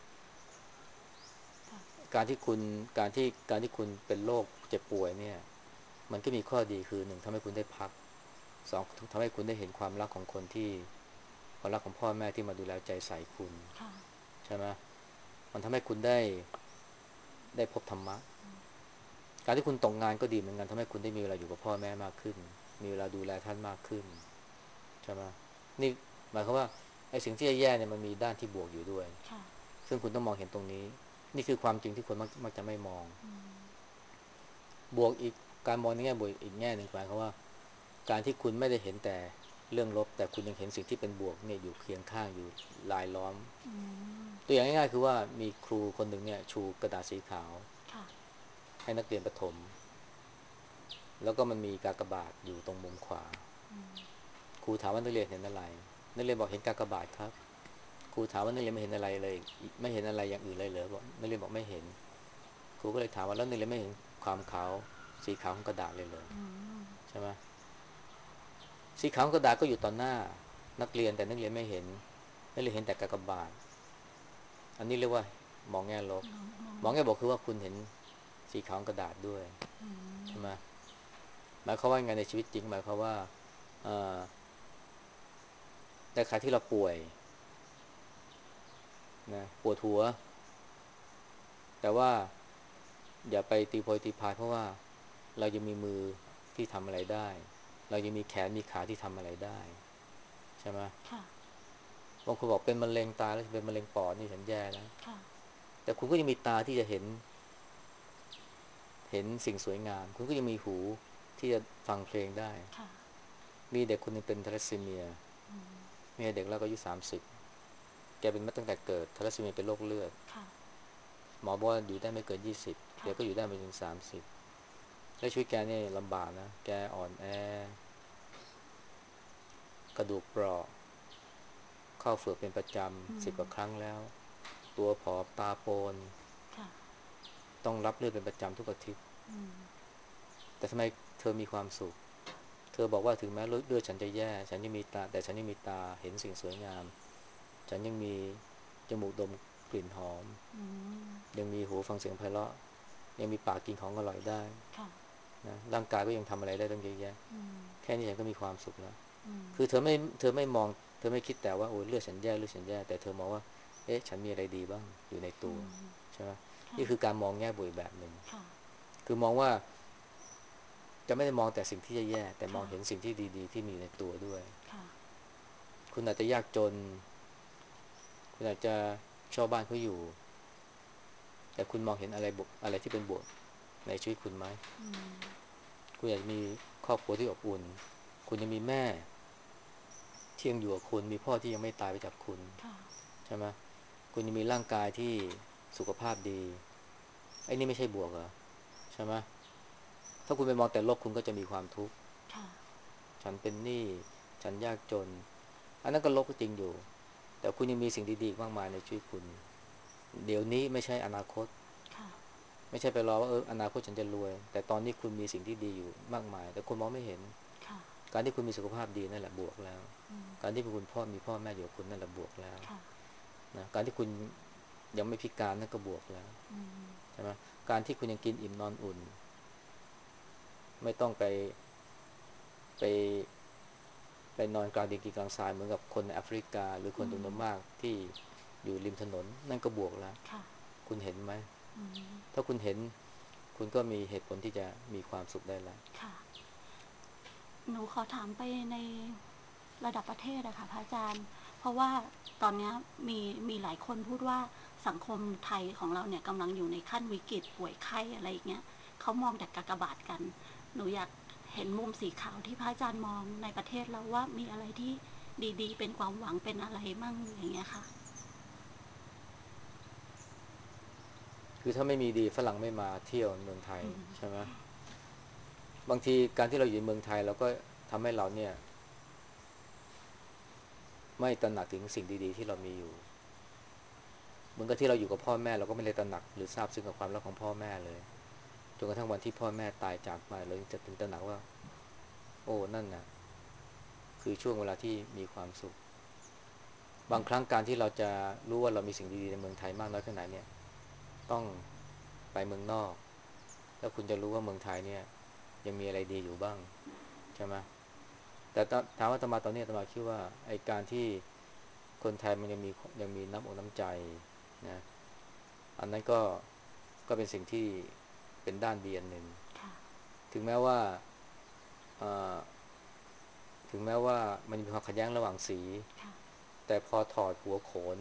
[SPEAKER 1] ค่ะ
[SPEAKER 2] การที่คุณเป็นโรคเจ็บป่วยเนี่ยมันก็มีข้อดีคือหนึ่งทำให้คุณได้พักสองทำให้คุณได้เห็นความรักของคนที่ความรักของพ่อแม่ที่มาดูแลใจใส่คุณ
[SPEAKER 1] ค่ะ
[SPEAKER 2] ใช่ไหมมันทำให้คุณได้พบธรรมะการที่คุณตกงานก็ดีเหมือนกันทำให้คุณได้มีเวลาอยู่กับพ่อแม่มากขึ้นมีเวลาดูแลท่านมากขึ้นใช่ไหมนี่หมายความว่าไอ้สิ่งที่แย่ๆเนี่ยมันมีด้านที่บวกอยู่ด้วย
[SPEAKER 1] ค่ะ
[SPEAKER 2] ซึ่งคุณต้องมองเห็นตรงนี้นี่คือความจริงที่คนมักจะไม่มอง
[SPEAKER 1] อืม
[SPEAKER 2] บวกอีกการมองในแง่บวกอีกแง่หนึ่งหมายความว่าการที่คุณไม่ได้เห็นแต่เรื่องลบแต่คุณยังเห็นสิ่งที่เป็นบวกเนี่ยอยู่เคียงข้างอยู่รายล้อม
[SPEAKER 1] อืม
[SPEAKER 2] ตัวอย่างง่ายๆคือว่ามีครูคนหนึ่งเนี่ยชูกระดาษสีขาว
[SPEAKER 1] ค่ะ
[SPEAKER 2] ให้นักเรียนประถมแล้วก็มันมีกากบาทอยู่ตรงมุมขวา
[SPEAKER 1] อืม
[SPEAKER 2] ครูถามว่านักเรียนเห็นอะไรนักเรียนบอกเห็นกากบาทครับครูถามว่านักเรียนไม่เห็นอะไรเลยไม่เห็นอะไรอย่างอื่นเลยเหรอบอกนักเรียนบอกไม่เห็นครูก็เลยถามว่าแล้วนักเรียนไม่เห็นความขาวสีขาวของกระดาษเลยเหรอ
[SPEAKER 1] อืม
[SPEAKER 2] ใช่ไหม สีขาวกระดาษก็อยู่ต่อหน้านักเรียนแต่นักเรียนไม่เห็นนักเรียนเห็นแต่กากบาทอันนี้เรียกว่ามองแง่ลบมองแง่บวกคือว่าคุณเห็นสีขาวกระดาษด้วย
[SPEAKER 1] อื
[SPEAKER 2] ใช่
[SPEAKER 1] ม
[SPEAKER 2] ไหมหมายความว่าไงในชีวิตจริงหมายความว่าเอ่อในขณะที่เราป่วยนะปวดหัวแต่ว่าอย่าไปตีโพยตีพายเพราะว่าเรายังมีมือที่ทำอะไรได้เรายังมีแขนมีขาที่ทำอะไรได้ใช่ไหม
[SPEAKER 1] ค่ะ
[SPEAKER 2] บางคนบอกเป็นมะเร็งตายแล้วจะเป็นมะเร็งปอดนี่ฉันแย่แล้ว
[SPEAKER 1] ค่ะ
[SPEAKER 2] แต่คุณก็ยังมีตาที่จะเห็นสิ่งสวยงามคุณก็ยังมีหูที่จะฟังเพลงได้
[SPEAKER 1] ค่ะ
[SPEAKER 2] มีเด็กคนหนึงเป็นทาลัสซีเมีย
[SPEAKER 1] อืม
[SPEAKER 2] มีเด็กแล้วก็อายุ30แกเป็นมาตั้งแต่เกิดทาลัสซีเมียเป็นโรคเลือด
[SPEAKER 1] ค่ะ
[SPEAKER 2] หมอบอกว่าอยู่ได้ไม่เกิน20แก
[SPEAKER 1] ค่ะ
[SPEAKER 2] ก็อยู่ได้ไปถึง30และชีวิตแกนี่ลำบากนะแกอ่อนแอกระดูกเปราะเข้าเฝือกเป็นประจ
[SPEAKER 1] อื
[SPEAKER 2] ำ10 กว่า
[SPEAKER 1] ม
[SPEAKER 2] ครั้งแล้วตัวผอมตาโปน
[SPEAKER 1] ค่ะ
[SPEAKER 2] ต้องรับเลือดเป็นประจำทุกอาทิตย์
[SPEAKER 1] อืม
[SPEAKER 2] แต่ทำไมเธอมีความสุข เธอบอกว่าถึงแม้เลือดฉันจะแย่ฉันยังมีตาแต่ฉันยังมีตาเห็นสิ่งสวยงามฉันยังมีจมูกดมกลิ่นหอม
[SPEAKER 1] อืม
[SPEAKER 2] ยังมีหูฟังเสียงไพเราะยังมีปากกินของอร่อยได้
[SPEAKER 1] ค่ะ
[SPEAKER 2] นะร่างกายก็ยังทำอะไรได้ตั้งเยอะแยะ
[SPEAKER 1] อืม
[SPEAKER 2] แค่นี้ฉันก็มีความสุขแล้ว
[SPEAKER 1] อืม
[SPEAKER 2] คือเธอไม่มองเธอไม่คิดแต่ว่าโอ้เลือดฉันแย่เลือดฉันแย่แต่เธอมองว่าเอ๊ะฉันมีอะไรดีบ้างอยู่ใน
[SPEAKER 1] อื
[SPEAKER 2] ตัว
[SPEAKER 1] ม
[SPEAKER 2] ใช่ไหม
[SPEAKER 1] ค่ะ
[SPEAKER 2] นี่คือการมองแง่บวกแบบหนึ่ง
[SPEAKER 1] ค่ะ
[SPEAKER 2] คือมองว่าจะไม่ได้มองแต่สิ่งที่แย่ๆแต่มอง
[SPEAKER 1] ค่ะ
[SPEAKER 2] เห็นสิ่งที่ดีๆที่มีในตัวด้วย
[SPEAKER 1] ค่ะ
[SPEAKER 2] คุณอาจจะยากจน คุณอาจจะชอบบ้านเขาอยู่แต่คุณมองเห็นอะไรที่เป็นบวกในชีวิตคุณไหม
[SPEAKER 1] อืม
[SPEAKER 2] คุณอยากมีครอบครัวที่อบอุ่นคุณยังมีแม่ที่ยังอยู่กับคุณมีพ่อที่ยังไม่ตายไปจากคุณ
[SPEAKER 1] ค่ะ
[SPEAKER 2] ใช่ไหมคุณยังมีร่างกายที่สุขภาพดีไอ้นี่ไม่ใช่บวกเหรอใช่ไหมถ้าคุณไปมองแต่ลบคุณก็จะมีความทุกข์
[SPEAKER 1] ค่ะ
[SPEAKER 2] ฉันเป็นหนี้ฉันยากจนอันนั้นก็ลบก็จริงอยู่แต่คุณยังมีสิ่งดีๆอีกมากมายในชีวิตคุณเดี๋ยวนี้ไม่ใช่อนาคต
[SPEAKER 1] ค่ะ
[SPEAKER 2] ไม่ใช่ไปรอว่าอนาคตฉันจะรวยแต่ตอนนี้คุณมีสิ่งที่ดีอยู่มากมายแต่คนมองไม่เห็น
[SPEAKER 1] ค่ะ
[SPEAKER 2] การที่คุณมีสุขภาพดีนั่นแหละบวกแล้ว
[SPEAKER 1] อืม
[SPEAKER 2] การที่คุณพ่อมีพ่อแม่อยู่กับคุณนั่นแหละบวกแล้ว
[SPEAKER 1] ค่ะ
[SPEAKER 2] นะการที่คุณยังไม่พิการนั่นก็บวกแล้ว
[SPEAKER 1] อืม
[SPEAKER 2] ใช่ไหมการที่คุณยังกินอิ่มนอนอุ่นไม่ต้องไปไปนอนกลางดินกินกลางทรายเหมือนกับคนในแอฟริกาหรือคน
[SPEAKER 1] อืม
[SPEAKER 2] จำนวนมากที่อยู่ริมถนนนั่นก็บวกแล้ว
[SPEAKER 1] ค่ะ
[SPEAKER 2] คุณเห็นไหม
[SPEAKER 1] อืม
[SPEAKER 2] ถ้าคุณเห็นคุณก็มีเหตุผลที่จะมีความสุขได้แล้ว
[SPEAKER 1] ค่ะหนูขอถามไปในระดับประเทศอะค่ะพระอาจารย์เพราะว่าตอนเนี้ยมีหลายคนพูดว่าสังคมไทยของเราเนี่ยกำลังอยู่ในขั้นวิกฤตป่วยไข้อะไรอย่างเงี้ยเขามองแต่กากบาทกันหนูอยากเห็นมุมสีขาวที่พระอาจารย์มองในประเทศเราว่ามีอะไรที่ดีๆเป็นความหวังเป็นอะไรมั่งอย่างเงี้ยค่ะ
[SPEAKER 2] คือถ้าไม่มีดีฝรั่งไม่มาเที่ยวเมืองไทยใช่ไหมบางทีการที่เราอยู่ในเมืองไทยเราก็ทำให้เราเนี่ยไม่ตระหนักถึงสิ่งดีๆที่เรามีอยู่เหมือนกับที่เราอยู่กับพ่อแม่เราก็ไม่ได้ตระหนักหรือทราบซึ้งกับความรักของพ่อแม่เลยจนกระทั่งวันที่พ่อแม่ตายจากไปเราจะถึงตระหนักว่าโอ้นั่นน่ะคือช่วงเวลาที่มีความสุขบางครั้งการที่เราจะรู้ว่าเรามีสิ่งดีๆในเมืองไทยมากน้อยแค่ไหนเนี่ยต้องไปเมืองนอกแล้วคุณจะรู้ว่าเมืองไทยเนี่ยยังมีอะไรดีอยู่บ้างใช่ไหมแต่ถามว่าอาตมาตอนนี้อาตมาคิดว่าไอ้การที่คนไทยมันยังมีน้ำอกน้ำใจนะอันนั้นก็เป็นสิ่งที่เป็นด้านดีอันหนึ่ง
[SPEAKER 1] ค่ะ
[SPEAKER 2] ถึงแม้ว่าเอ่อถึงแม้ว่ามันมีความขัดแย้งระหว่างสี
[SPEAKER 1] ค่ะ
[SPEAKER 2] แต่พอถอดหัวโขน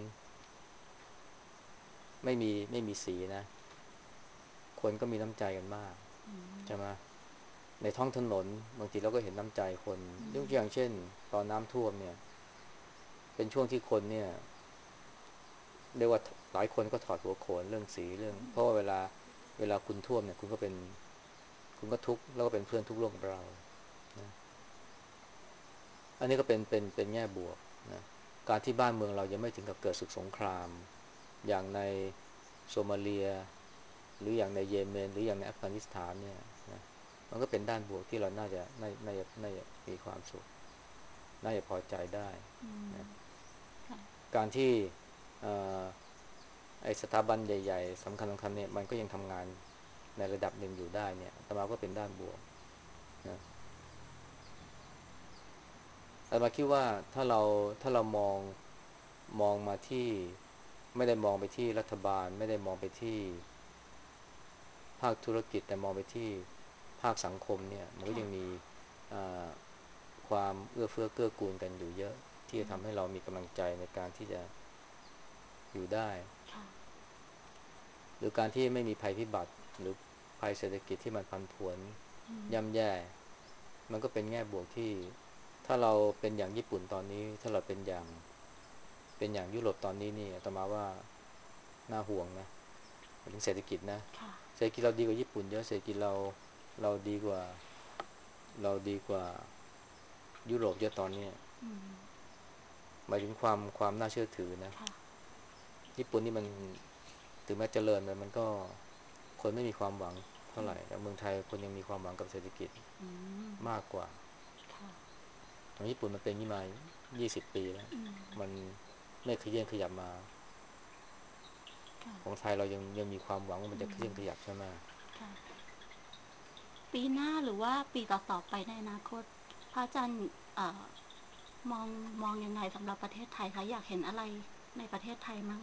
[SPEAKER 2] ไม่มีสีนะคนก็มีน้ำใจกันมาก
[SPEAKER 1] อืม
[SPEAKER 2] ใช่ไหมในท้องถนนบางทีเราก็เห็นน้ำใจคน
[SPEAKER 1] อื
[SPEAKER 2] ยก
[SPEAKER 1] ม
[SPEAKER 2] ตัวอย่างเช่นตอนน้ำท่วมเนี่ยเป็นช่วงที่คนเนี่ยเรียกว่าหลายคนก็ถอดหัวโขนเรื่องสีเรื่องเพราะว่าเวลาคุณท่วมเนี่ยคุณก็ทุกข์แล้วก็เป็นเพื่อนทุกข์ร่วมกับเรานะอันนี้ก็เป็นแง่บวกนะการที่บ้านเมืองเรายังไม่ถึงกับเกิดศึกสงครามอย่างในโซมาเลียหรืออย่างในเยเมนหรืออย่างในอัฟกานิสถานเนี่ยนะมันก็เป็นด้านบวกที่เราน่าจะมีความสุขน่าจะพอใจได้
[SPEAKER 1] อืม
[SPEAKER 2] นะ
[SPEAKER 1] ค่ะ
[SPEAKER 2] การที่เอ่อไอสถาบันใหญ่ๆสำคัญเนี่ยมันก็ยังทำงานในระดับหนึ่งอยู่ได้เนี่ยอาตมาก็เป็นด้านบวกนะอาตมาคิดว่าถ้าเรามองมาที่ไม่ได้มองไปที่รัฐบาลไม่ได้มองไปที่ภาคธุรกิจแต่มองไปที่ภาคสังคมเนี่ยมันก็
[SPEAKER 1] ค่ะ
[SPEAKER 2] ยังมีอ่าความเอื้อเฟื้อเกื้อกูลกันอยู่เยอะที่จะ
[SPEAKER 1] อืม
[SPEAKER 2] ทำให้เรามีกำลังใจในการที่จะอยู่ได้
[SPEAKER 1] ค่ะ
[SPEAKER 2] หรือการที่ไม่มีภัยพิบัติหรือภัยเศรษฐกิจที่มันผันผวน
[SPEAKER 1] อืม
[SPEAKER 2] ย่ำแย่มันก็เป็นแง่บวกที่ถ้าเราเป็นอย่างญี่ปุ่นตอนนี้ถ้าเราเป็นอย่างยุโรปตอนนี้นี่อาตมาว่าน่าห่วงนะหมายถึงเศรษฐกิจนะ
[SPEAKER 1] ค่ะ
[SPEAKER 2] เศรษฐกิจเราดีกว่าญี่ปุ่นเยอะเศรษฐกิจเราดีกว่ายุโรปเยอะตอนนี้
[SPEAKER 1] อืม
[SPEAKER 2] หมายถึงความน่าเชื่อถือนะ
[SPEAKER 1] ค่ะ
[SPEAKER 2] ญี่ปุ่นนี่มันถึงแม้เจริญมันก็คนไม่มีความหวังเท่าไหร่แต่เมืองไทยคนยังมีความหวังกับเศรษฐกิจ
[SPEAKER 1] อืม
[SPEAKER 2] มากกว่า
[SPEAKER 1] ค่ะ
[SPEAKER 2] ทางญี่ปุ่นมันเป็นอย่างนี้มา20 ปีแล้ว
[SPEAKER 1] อืม
[SPEAKER 2] มันไม่ขยันขยับมา
[SPEAKER 1] ค่ะ
[SPEAKER 2] ของไทยเรายังมีความหวังว่ามัน
[SPEAKER 1] อื
[SPEAKER 2] จะขยันข
[SPEAKER 1] ม
[SPEAKER 2] ยับใช่ไหม
[SPEAKER 1] ค่ะปีหน้าหรือว่าปีต่อๆไปในอนาคตพระอาจารย์เอ่อมองมองยังไงสำหรับประเทศไทยคะอยากเห็นอะไรในประเทศไทยมั่ง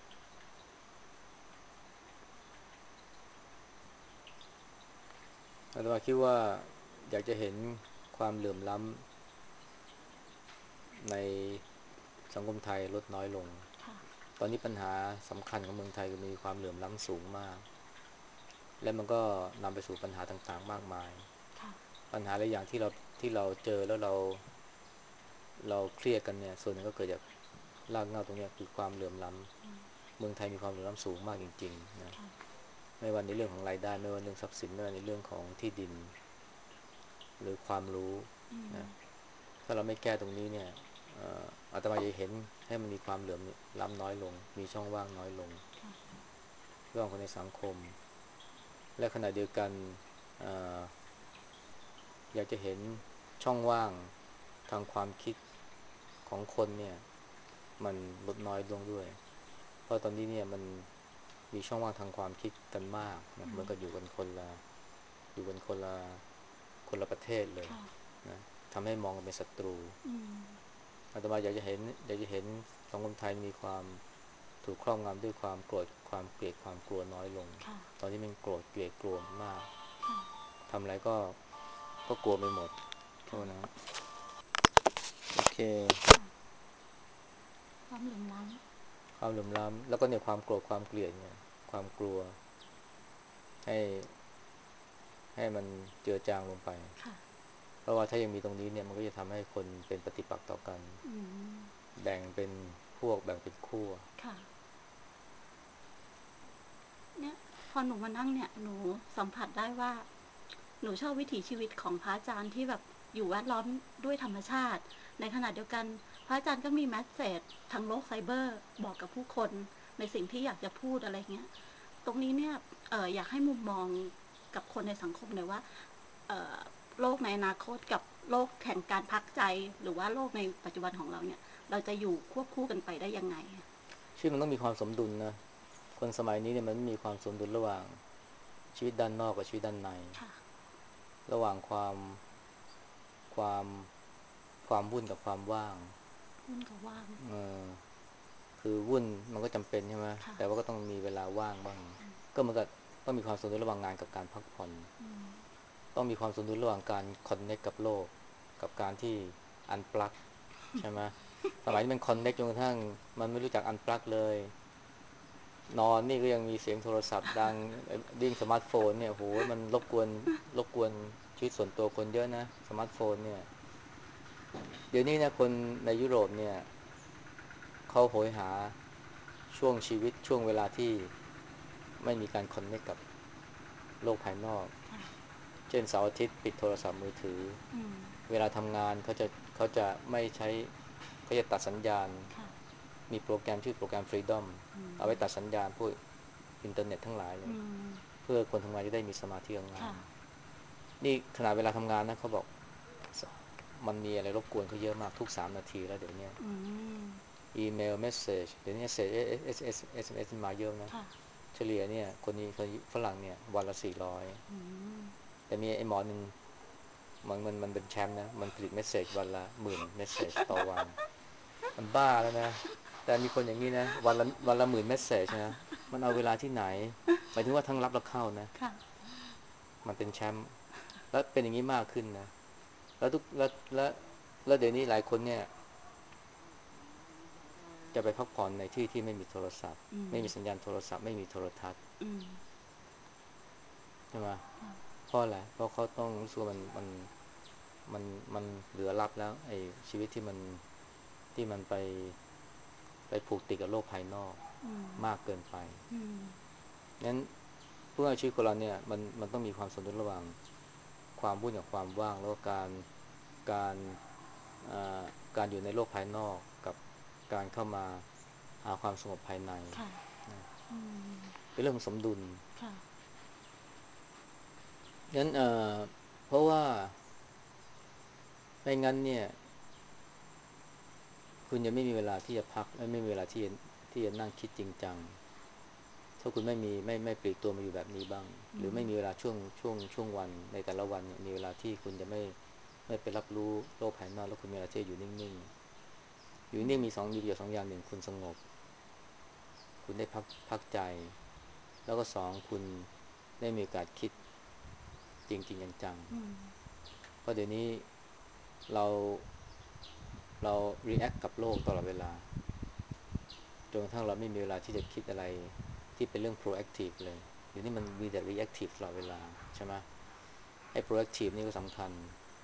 [SPEAKER 2] อาตมาคิดว่าอยากจะเห็นความเหลื่อมล้ำในสังคมไทยลดน้อยลง
[SPEAKER 1] ค่ะ
[SPEAKER 2] ตอนนี้ปัญหาสำคัญของเมืองไทยคือมีความเหลื่อมล้ำสูงมากและมันก็นำไปสู่ปัญหาต่างๆมากมาย
[SPEAKER 1] ค่ะ
[SPEAKER 2] ปัญหาหลายอย่างที่เราเจอแล้วเราเครียดกันเนี่ยส่วนหนึ่งก็เกิดจากรากเหง้าตรงนี้คือความเหลื่อมล้
[SPEAKER 1] อืม
[SPEAKER 2] ำเมืองไทยมีความเหลื่อมล้ำสูงมากจริงๆนะ
[SPEAKER 1] ค่ะ
[SPEAKER 2] ไม่ว่าในเรื่องของรายได้ไม่ว่าเรื่องทรัพย์สินไม่ว่าในเรื่องของที่ดินหรือความรู้
[SPEAKER 1] อืม
[SPEAKER 2] นะถ้าเราไม่แก้ตรงนี้เนี่ยอาตมาจะเห็นให้มันมีความเหลื่อมล้ำน้อยลงมีช่องว่างน้อยลง
[SPEAKER 1] ค่ะ
[SPEAKER 2] ระหว่างคนในสังคมและขณะเดียวกันเอ่ออยากจะเห็นช่องว่างทางความคิดของคนเนี่ยมันลดน้อยลงด้วยเพราะตอนนี้เนี่ยมันมีช่องว่างทางความคิดกันมากนะ
[SPEAKER 1] อืม
[SPEAKER 2] เหมือนกับอยู่กันคนละประเทศเลย
[SPEAKER 1] ค่ะ
[SPEAKER 2] นะทำให้มองกันเป็นศัตรู
[SPEAKER 1] อืม
[SPEAKER 2] อาตมาอยากจะเห็นสังคมไทยมีความถูกครอบงำด้วยความโกรธความเกลียดความกลัวน้อยลง
[SPEAKER 1] ค่ะ
[SPEAKER 2] ตอนนี้มันโกรธเกลียดกลัวมาก
[SPEAKER 1] ค่ะ
[SPEAKER 2] ทำอะไรก็กลัวไปหมดโท
[SPEAKER 1] ค่ะ
[SPEAKER 2] ษนะโอเค
[SPEAKER 1] ความเหลื่อมล้
[SPEAKER 2] ความเหลื่อมล้ำแล้วก็เนี่ยความโกรธความเกลียดเนี่ยความกลัวให้ให้มันเจือจางลงไป
[SPEAKER 1] ำค่ะ
[SPEAKER 2] เพราะว่าถ้ายังมีตรงนี้เนี่ยมันก็จะทำให้คนเป็นปฏิปักษ์ต่อกัน
[SPEAKER 1] อืม
[SPEAKER 2] แบ่งเป็นพวกแบ่งเป็นขั้ว
[SPEAKER 1] ค่ะเนี่ยพอหนูมานั่งเนี่ยหนูสัมผัสได้ว่าหนูชอบวิถีชีวิตของพระอาจารย์ที่แบบอยู่แวดล้อมด้วยธรรมชาติในขณะเดียวกันพระอาจารย์ก็มีแมสเสจทางโลกไซเบอร์บอกกับผู้คนในสิ่งที่อยากจะพูดอะไรเงี้ยตรงนี้เนี่ยอยากให้มุมมองกับคนในสังคมหน่อยว่าโลกในอนาคตกับโลกแห่งการพักใจหรือว่าโลกในปัจจุบันของเราเนี่ยเราจะอยู่ควบคู่กันไปได้ยังไง
[SPEAKER 2] ชีวิตมันต้องมีความสมดุลนะคนสมัยนี้เนี่ยมันไม่มีความสมดุลระหว่างชีวิตด้านนอกกับชีวิตด้านใน
[SPEAKER 1] ค่ะ
[SPEAKER 2] ระหว่างความความวุ่นกับความว่าง
[SPEAKER 1] วุ่นกับว่าง
[SPEAKER 2] เออคือวุ่นมันก็จำเป็นใช่ไหม
[SPEAKER 1] ค่ะ
[SPEAKER 2] แต่ว่าก็ต้องมีเวลาว่างบ้างก็เหมือนกับต้องมีความสมดุลระหว่างงานกับการพักผ่อนต้องมีความสมดุลระหว่างการคอนเนคกับโลกกับการที่อันปลั๊กใช่ไหมสมัยนี้มันคอนเนคจนกระทั่งมันไม่รู้จักอันปลั๊กเลยนอนนี่ก็ยังมีเสียงโทรศัพท์ดังดิ้งสมาร์ทโฟนเนี่ยโหมันรบกวนชีวิตส่วนตัวคนเยอะนะสมาร์ทโฟนเนี่ยเดี๋ยวนี้นะคนในยุโรปเนี่ยเขาโหยหาช่วงชีวิตช่วงเวลาที่ไม่มีการคอนเนคกับโลกภายนอกเช่นเสาร์อาทิตย์ปิดโทรศัพท์มือถือเวลาทำงานเขาจะไม่ใช้เขาจะตัดสัญญาณมีโปรแกรมชื่อโปรแกรม Freedom เอาไว้ตัดสัญญาณพวกอินเทอร์เน็ตทั้งหลายเลยเพื่อคนทำงานจะได้มีสมาธิกับงานนี่ขณะเวลาทำงานนะเขาบอกมันมีอะไรรบกวนเขาเยอะมากทุก3 นาทีแล้วเดี๋ยวนี้อีเมลเมสเซจเดี๋ยวนี้เสร็จSMS มาเยอะนะเฉลี่ยเนี่ยคนฝรั่งเนี่ยวันละ400แต่มีไอ้หมอหนึ่งมันเป็นแชมป์นะมันผลิตเมสเซจวันละ10,000เมสเซจต่อวันมันบ้าแล้วนะแต่มีคนอย่างนี้นะวันละ10,000เมสเซจนะมันเอาเวลาที่ไหนหมายถึงว่าทั้งรับและเข้านะมันเป็นแชมป์แล้วเป็นอย่างนี้มากขึ้นนะแล้วทุกแล้วเดี๋ยวนี้หลายคนเนี่ยจะไปพักผ่อนในที่ที่ไม่มีโทรศัพท์ไม่มีสัญญาณโทรศัพท์ไม่มีโทรทัศน์ใช่ไหมเพราะอะไรเพราะเขาต้องรู้สึกว่ามันมันเหลือลับแล้วไอ้ชีวิตที่มันไปผูกติดกับโลกภายนอกมากเกินไปงั้นเพื่อชีวิตของเราเนี่ยมันต้องมีความสมดุลระหว่างความวุ่นกับความว่างแล้วก็การอ่าการอยู่ในโลกภายนอกกับการเข้ามาหาความสงบภายในนะเป็นเรื่องของสมดุลงั้นเพราะว่าไม่งั้นเนี่ยคุณจะไม่มีเวลาที่จะพักไม่มีเวลาที่จะนั่งคิดจริงจังถ้าคุณไม่ปลีกตัวมาอยู่แบบนี้บ้างหรือไม่มีเวลาช่วงวันในแต่ละวันเนี่ยมีเวลาที่คุณจะไม่ไปรับรู้โลกภายนอกแล้วคุณมีเวลาที่จะอยู่นิ่งๆอยู่นิ่งมีประโยชน์2 อย่างหนึ่งคุณสงบคุณได้พักใจแล้วก็2คุณได้มีโอกาสคิดจริงๆจังๆเพราะเดี๋ยวนี้เราเรา react กับโลกตลอดเวลาจนกระทั่งเราไม่มีเวลาที่จะคิดอะไรที่เป็นเรื่อง proactive เลยเดี๋ยวนี้มันมีแต่ reactive ตลอดเวลาใช่ไหมไอ้ proactive นี่ก็สำคัญ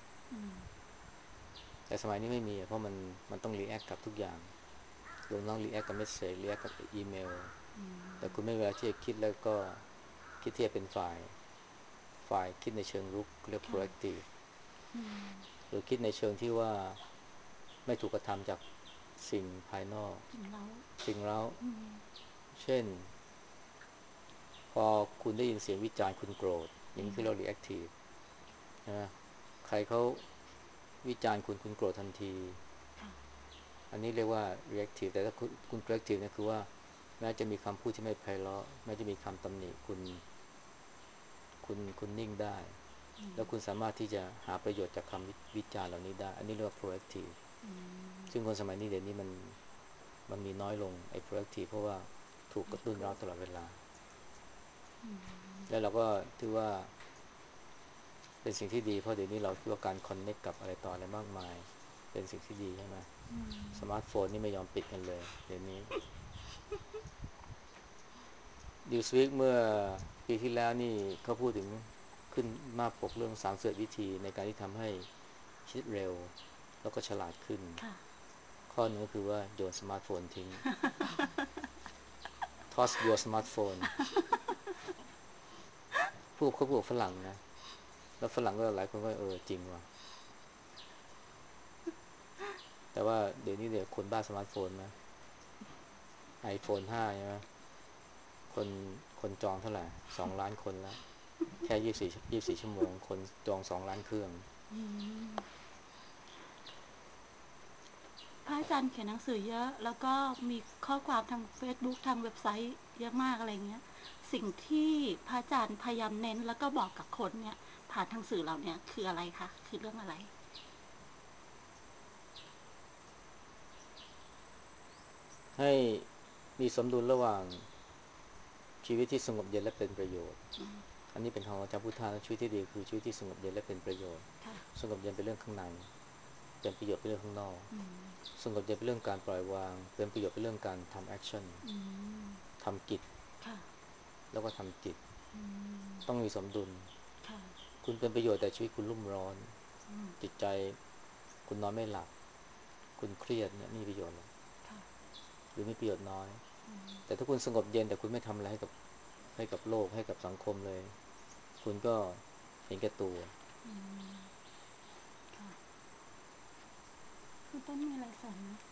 [SPEAKER 2] แต่สมัยนี้ไม่มีเพราะมันต้อง react กับทุกอย่างรวมทั้ง react กับ message react กับอีเมลแต่คุณไม่มีเวลาที่จะคิดแล้วก็คิดที่จะเป็นฝ่ายคิดในเชิงรุกเรียก proactive หรือคิดในเชิงที่ว่าไม่ถูกกระทำจากสิ่งภายนอกสิ่งเร้าเช่นพอคุณได้ยินเสียงวิจารณ์คุณโกรธอย่างนี้คือเรา reactive นะใครเขาวิจารณ์คุณโกรธทันทีอันนี้เรียกว่า reactive แต่ถ้าคุณ proactive เนี่ยคือว่าแม้จะมีคำพูดที่ไม่ไพเราะแม้จะมีคำตำหนิคุณนิ่งได้แล้วคุณสามารถที่จะหาประโยชน์จากคำวิจารณ์เหล่านี้ได้อันนี้เรียกว่า proactive ซึ่งคนสมัยนี้เดี๋ยวนี้มันมีน้อยลงไอ้ proactive เพราะว่าถูกกระตุ้นเราตลอดเวลาแล้วเราก็ถือว่าเป็นสิ่งที่ดีเพราะเดี๋ยวนี้เราคิดว่าการ connect กับอะไรต่ออะไรมากมายเป็นสิ่งที่ดีใช่ไหมสมาร์ทโฟนนี่ไม่ยอมปิดกันเลยเดี๋ยวนี้Newsweek เมื่อปีที่แล้วนี่เขาพูดถึงขึ้นหน้าปกเรื่อง31วิธีในการที่ทำให้คิดเร็วแล้วก็ฉลาดขึ้นข้อหนึ่งก็คือว่าโยนสมาร์ทโฟนทิ้ง toss your smartphone เขาพูดกับฝรั่งนะแล้วฝรั่งก็หลายคนก็จริงว่ะแต่ว่าเดี๋ยวนี้เดี๋ยวคนบ้าสมาร์ทโฟนนะiPhone 5ใช่ไหมคนคนจองเท่าไหร่2 ล้าน คนแล้วแค่24ชั่วโมงคนจอง2 ล้าน เครื่อง
[SPEAKER 1] พระอาจารย์เขียนหนังสือเยอะแล้วก็มีข้อความทาง Facebook ทางเว็บไซต์เยอะมากอะไรเงี้ยสิ่งที่พระอาจารย์พยายามเน้นแล้วก็บอกกับคนเนี่ยผ่านทางสื่อเราเนี่ยคืออะไรคะคือเรื่องอะไร
[SPEAKER 2] ให้มีสมดุลระหว่างชีวิตที่สงบเย็นและเป็นประโยชน์ อันนี้เป็นของอาจารย์พุทธานะชีวิตที่ดีคือชีวิตที่สงบเย็นและเป็นประโยชน์
[SPEAKER 1] ค่ะ
[SPEAKER 2] สงบเย็นเป็นเรื่องข้างในเป็นประโยชน์เป็นเรื่องข้างนอก
[SPEAKER 1] อืม
[SPEAKER 2] สงบเย็นเป็นเรื่องการปล่อยวางเป็นประโยชน์เป็นเรื่องการทำแอคชั่น
[SPEAKER 1] อืม
[SPEAKER 2] ทำกิจ
[SPEAKER 1] ค่ะ
[SPEAKER 2] แล้วก็ทำจิต
[SPEAKER 1] อืม
[SPEAKER 2] ต้องมีสมดุล
[SPEAKER 1] ค่ะ
[SPEAKER 2] คุณเป็นประโยชน์แต่ชีวิตคุณรุ่มร้อน
[SPEAKER 1] อืม
[SPEAKER 2] จิตใจคุณนอนไม่หลับคุณเครียดเนี่ยไม่มีประโยชน์หรอก
[SPEAKER 1] ค่ะ
[SPEAKER 2] หรือมีประโยชน์น้อย
[SPEAKER 1] อืม
[SPEAKER 2] แต่ถ้าคุณสงบเย็นแต่คุณไม่ทำอะไรให้กับโลกให้กับสังคมเลยคุณก็เห็นแก่ตัว
[SPEAKER 1] อืมค่ะคุณต้นมีอะไรเสริมไหม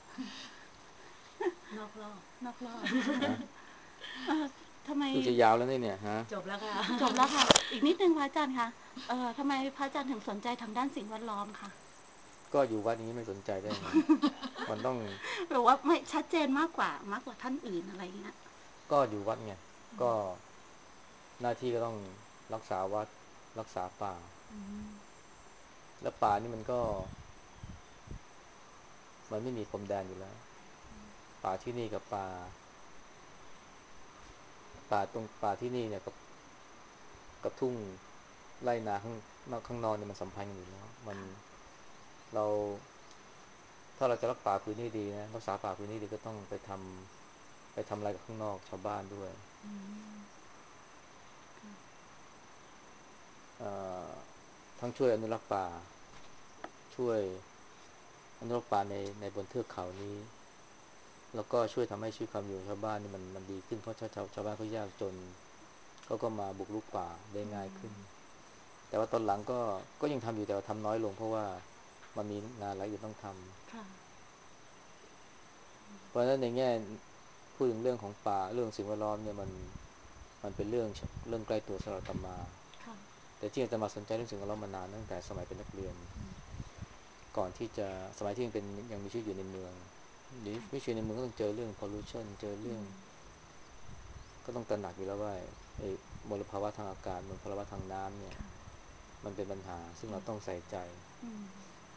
[SPEAKER 3] นอกรอบ
[SPEAKER 1] นอกรอบ
[SPEAKER 2] นะ
[SPEAKER 1] เออทำไม
[SPEAKER 2] ดูจะยาวแล้วเนี่ยฮะ
[SPEAKER 3] จบแล้วค่ะ
[SPEAKER 1] จบแล้วค่ะ อีกนิดนึงพระอาจารย์คะทำไมพระอาจารย์ถึงสนใจทางด้านสิ่งแวดล้อมคะ
[SPEAKER 2] ก็อยู่วัดนี้ไม่สนใจได้ไงมันต้อง
[SPEAKER 1] หรือว่าไม่ชัดเจนมากกว่าท่านอื่นอะไรเงี้ย
[SPEAKER 2] ก็อยู่วัดไงก็หน้าที่ก็ต้องรักษาวัดรักษาป่า
[SPEAKER 1] อืม
[SPEAKER 2] แล้วป่านี่มันไม่มีพรมแดนอยู่แล้วป่าที่นี่กับป่าที่นี่เนี่ยกับทุ่งไร่นาข้างนอกเนี่ยมันสัมพันธ์กันอยู่แล้วมัน
[SPEAKER 1] ค่ะ
[SPEAKER 2] เราถ้าเราจะรักป่าพื้นที่ดีนะรักษาป่าพื้นที่ดีก็ต้องไปทำอะไรกับข้างนอกชาวบ้านด้วย
[SPEAKER 1] อืมค่ะ
[SPEAKER 2] เอ่อทั้งช่วยอนุรักษ์ป่าช่วยอนุรักษ์ป่าในบนเทือกเขานี้แล้วก็ช่วยทำให้ชีวิตความอยู่ของชาวบ้านนี่มันดีขึ้นเพราะชาวบ้านเขายากจนเขาก็มาบุกรุกป่าได้
[SPEAKER 1] อื
[SPEAKER 2] ง่าย
[SPEAKER 1] ม
[SPEAKER 2] ขึ้นแต่ว่าตอนหลังก็ยังทำอยู่แต่ว่าทำน้อยลงเพราะว่ามันมีงานหลายอย่างต้องทำ
[SPEAKER 1] ค่ะ
[SPEAKER 2] เพราะฉะนั้นในแง่พูดถึงเรื่องของป่าเรื่องสิ่งแวดล้อมเนี่ยมันเป็นเรื่องใกล้ตัวสำหรับอาตมา
[SPEAKER 1] ค่ะ
[SPEAKER 2] แต่ที่อาตมาสนใจเรื่องสิ่งแวดล้อมมานานตั้งแต่สมัยเป็นนักเรียน
[SPEAKER 1] อืม
[SPEAKER 2] ก่อนที่จะสมัยที่ยังมีชีวิตอยู่ในเมืองหรือ
[SPEAKER 1] ค่ะ
[SPEAKER 2] ไม่ชีวิตในเมืองก็ต้องเจอเรื่อง pollution เจอ
[SPEAKER 1] อื
[SPEAKER 2] เรื่อง
[SPEAKER 1] ม
[SPEAKER 2] ก็ต้องตระหนักอยู่แล้วว่าไอ้มลภาวะทางอากาศมลภาวะทางน้ำเนี่ย
[SPEAKER 1] ค่ะ
[SPEAKER 2] มันเป็นปัญหาซึ่งเราต้องใส่ใจ
[SPEAKER 1] อืม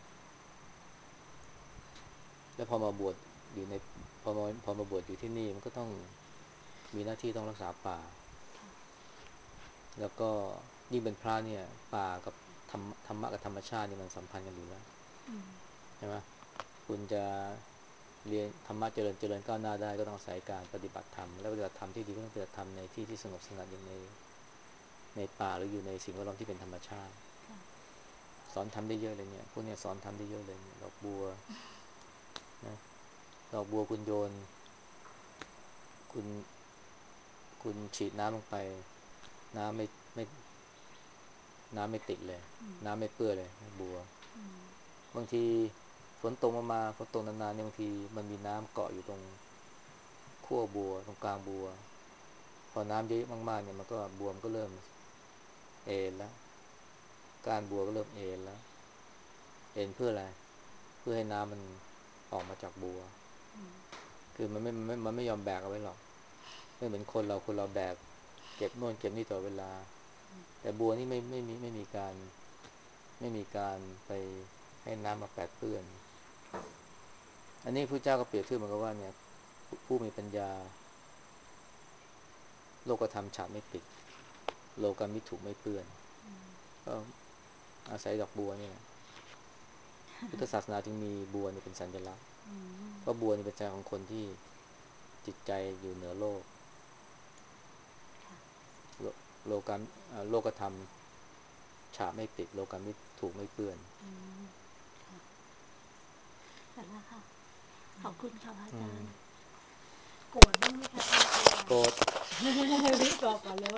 [SPEAKER 2] และพอมาบวชอยู่ในพอมาบวชอยู่ที่นี่มันก็ต้องมีหน้าที่ต้องรักษาป่า
[SPEAKER 1] ค่ะ
[SPEAKER 2] แล้วก็ยิ่งเป็นพระเนี่ยป่ากับธรรมะกับธรรมชาตินี่มันสัมพันธ์กันอยู่แล้ว
[SPEAKER 1] อืม
[SPEAKER 2] ใช่ไหมคุณจะเรียนธรรมะเจริญก้าวหน้าได้ก็ต้องอาศัยการปฏิบัติธรรมและปฏิบัติธรรมที่ดีก็ต้องปฏิบัติธรรมในที่ที่สงบสงัดอย่างในป่าหรืออยู่ในสิ่งแวดล้อมที่เป็นธรรมชาติ
[SPEAKER 1] ค่ะ
[SPEAKER 2] สอนทำได้เยอะเลยเนี่ยพวกเนี้ยสอนทำได้เยอะเลยเนี่ยดอกบัวนะดอกบัวคุณโยนคุณคุณฉีดน้ำลงไปน้ำไม่น้ำไม่ติดเลย
[SPEAKER 1] อืม
[SPEAKER 2] น้ำไม่เปื้อนเลยบัว
[SPEAKER 1] อืม
[SPEAKER 2] บางทีฝนตกนานๆเนี่ยบางทีมันมีน้ำเกาะอยู่ตรงขั้วบัวตรงกลางบัวพอน้ำเยอะมากๆเนี่ยมันก็บัวมันก็เริ่มเอ็นแล้วก้านบัวก็เริ่มเอ็นแล้วเอ็นเพื่ออะไรเพื่อให้น้ำมันออกมาจากบัว
[SPEAKER 1] อืม
[SPEAKER 2] คือมันไม่ยอมแบกเอาไว้หรอกไม่เหมือนคนเราแบกเก็บโน่นเก็บนี่ต่อเวลาแต่บัวนี่ไม่มีการไปให้น้ำมาแปดเปื้อนอันนี้พระเจ้าก็เปรียบเทียบเหมือนกับว่าเนี่ยผู้มีปัญญาโลกธรรมฉาบไม่ติดโลกามิถุไม่เปื้อนก็อาศัยดอกบัวนี่แหละพุทธศาสนาจึงมีบัวนี่เป็นสัญลักษณ์
[SPEAKER 1] อืม
[SPEAKER 2] เพราะบัวนี่เป็นสัญลักษณ์ของคนที่จิตใจอยู่เหนือโลก
[SPEAKER 1] ค่ะ
[SPEAKER 2] โลโลกามโลกธรรมฉาบไม่ติดโลกามิถุไม่เปื้อน
[SPEAKER 1] อืมค่ะเสร็จแล้วค่ะขอบคุณค่ะพระอา
[SPEAKER 2] อืม
[SPEAKER 1] จารย์
[SPEAKER 3] โกรธบ้างไหมคะท่านอาจารย์
[SPEAKER 2] โกรธ
[SPEAKER 3] รีบบอกก่อนเลยว่า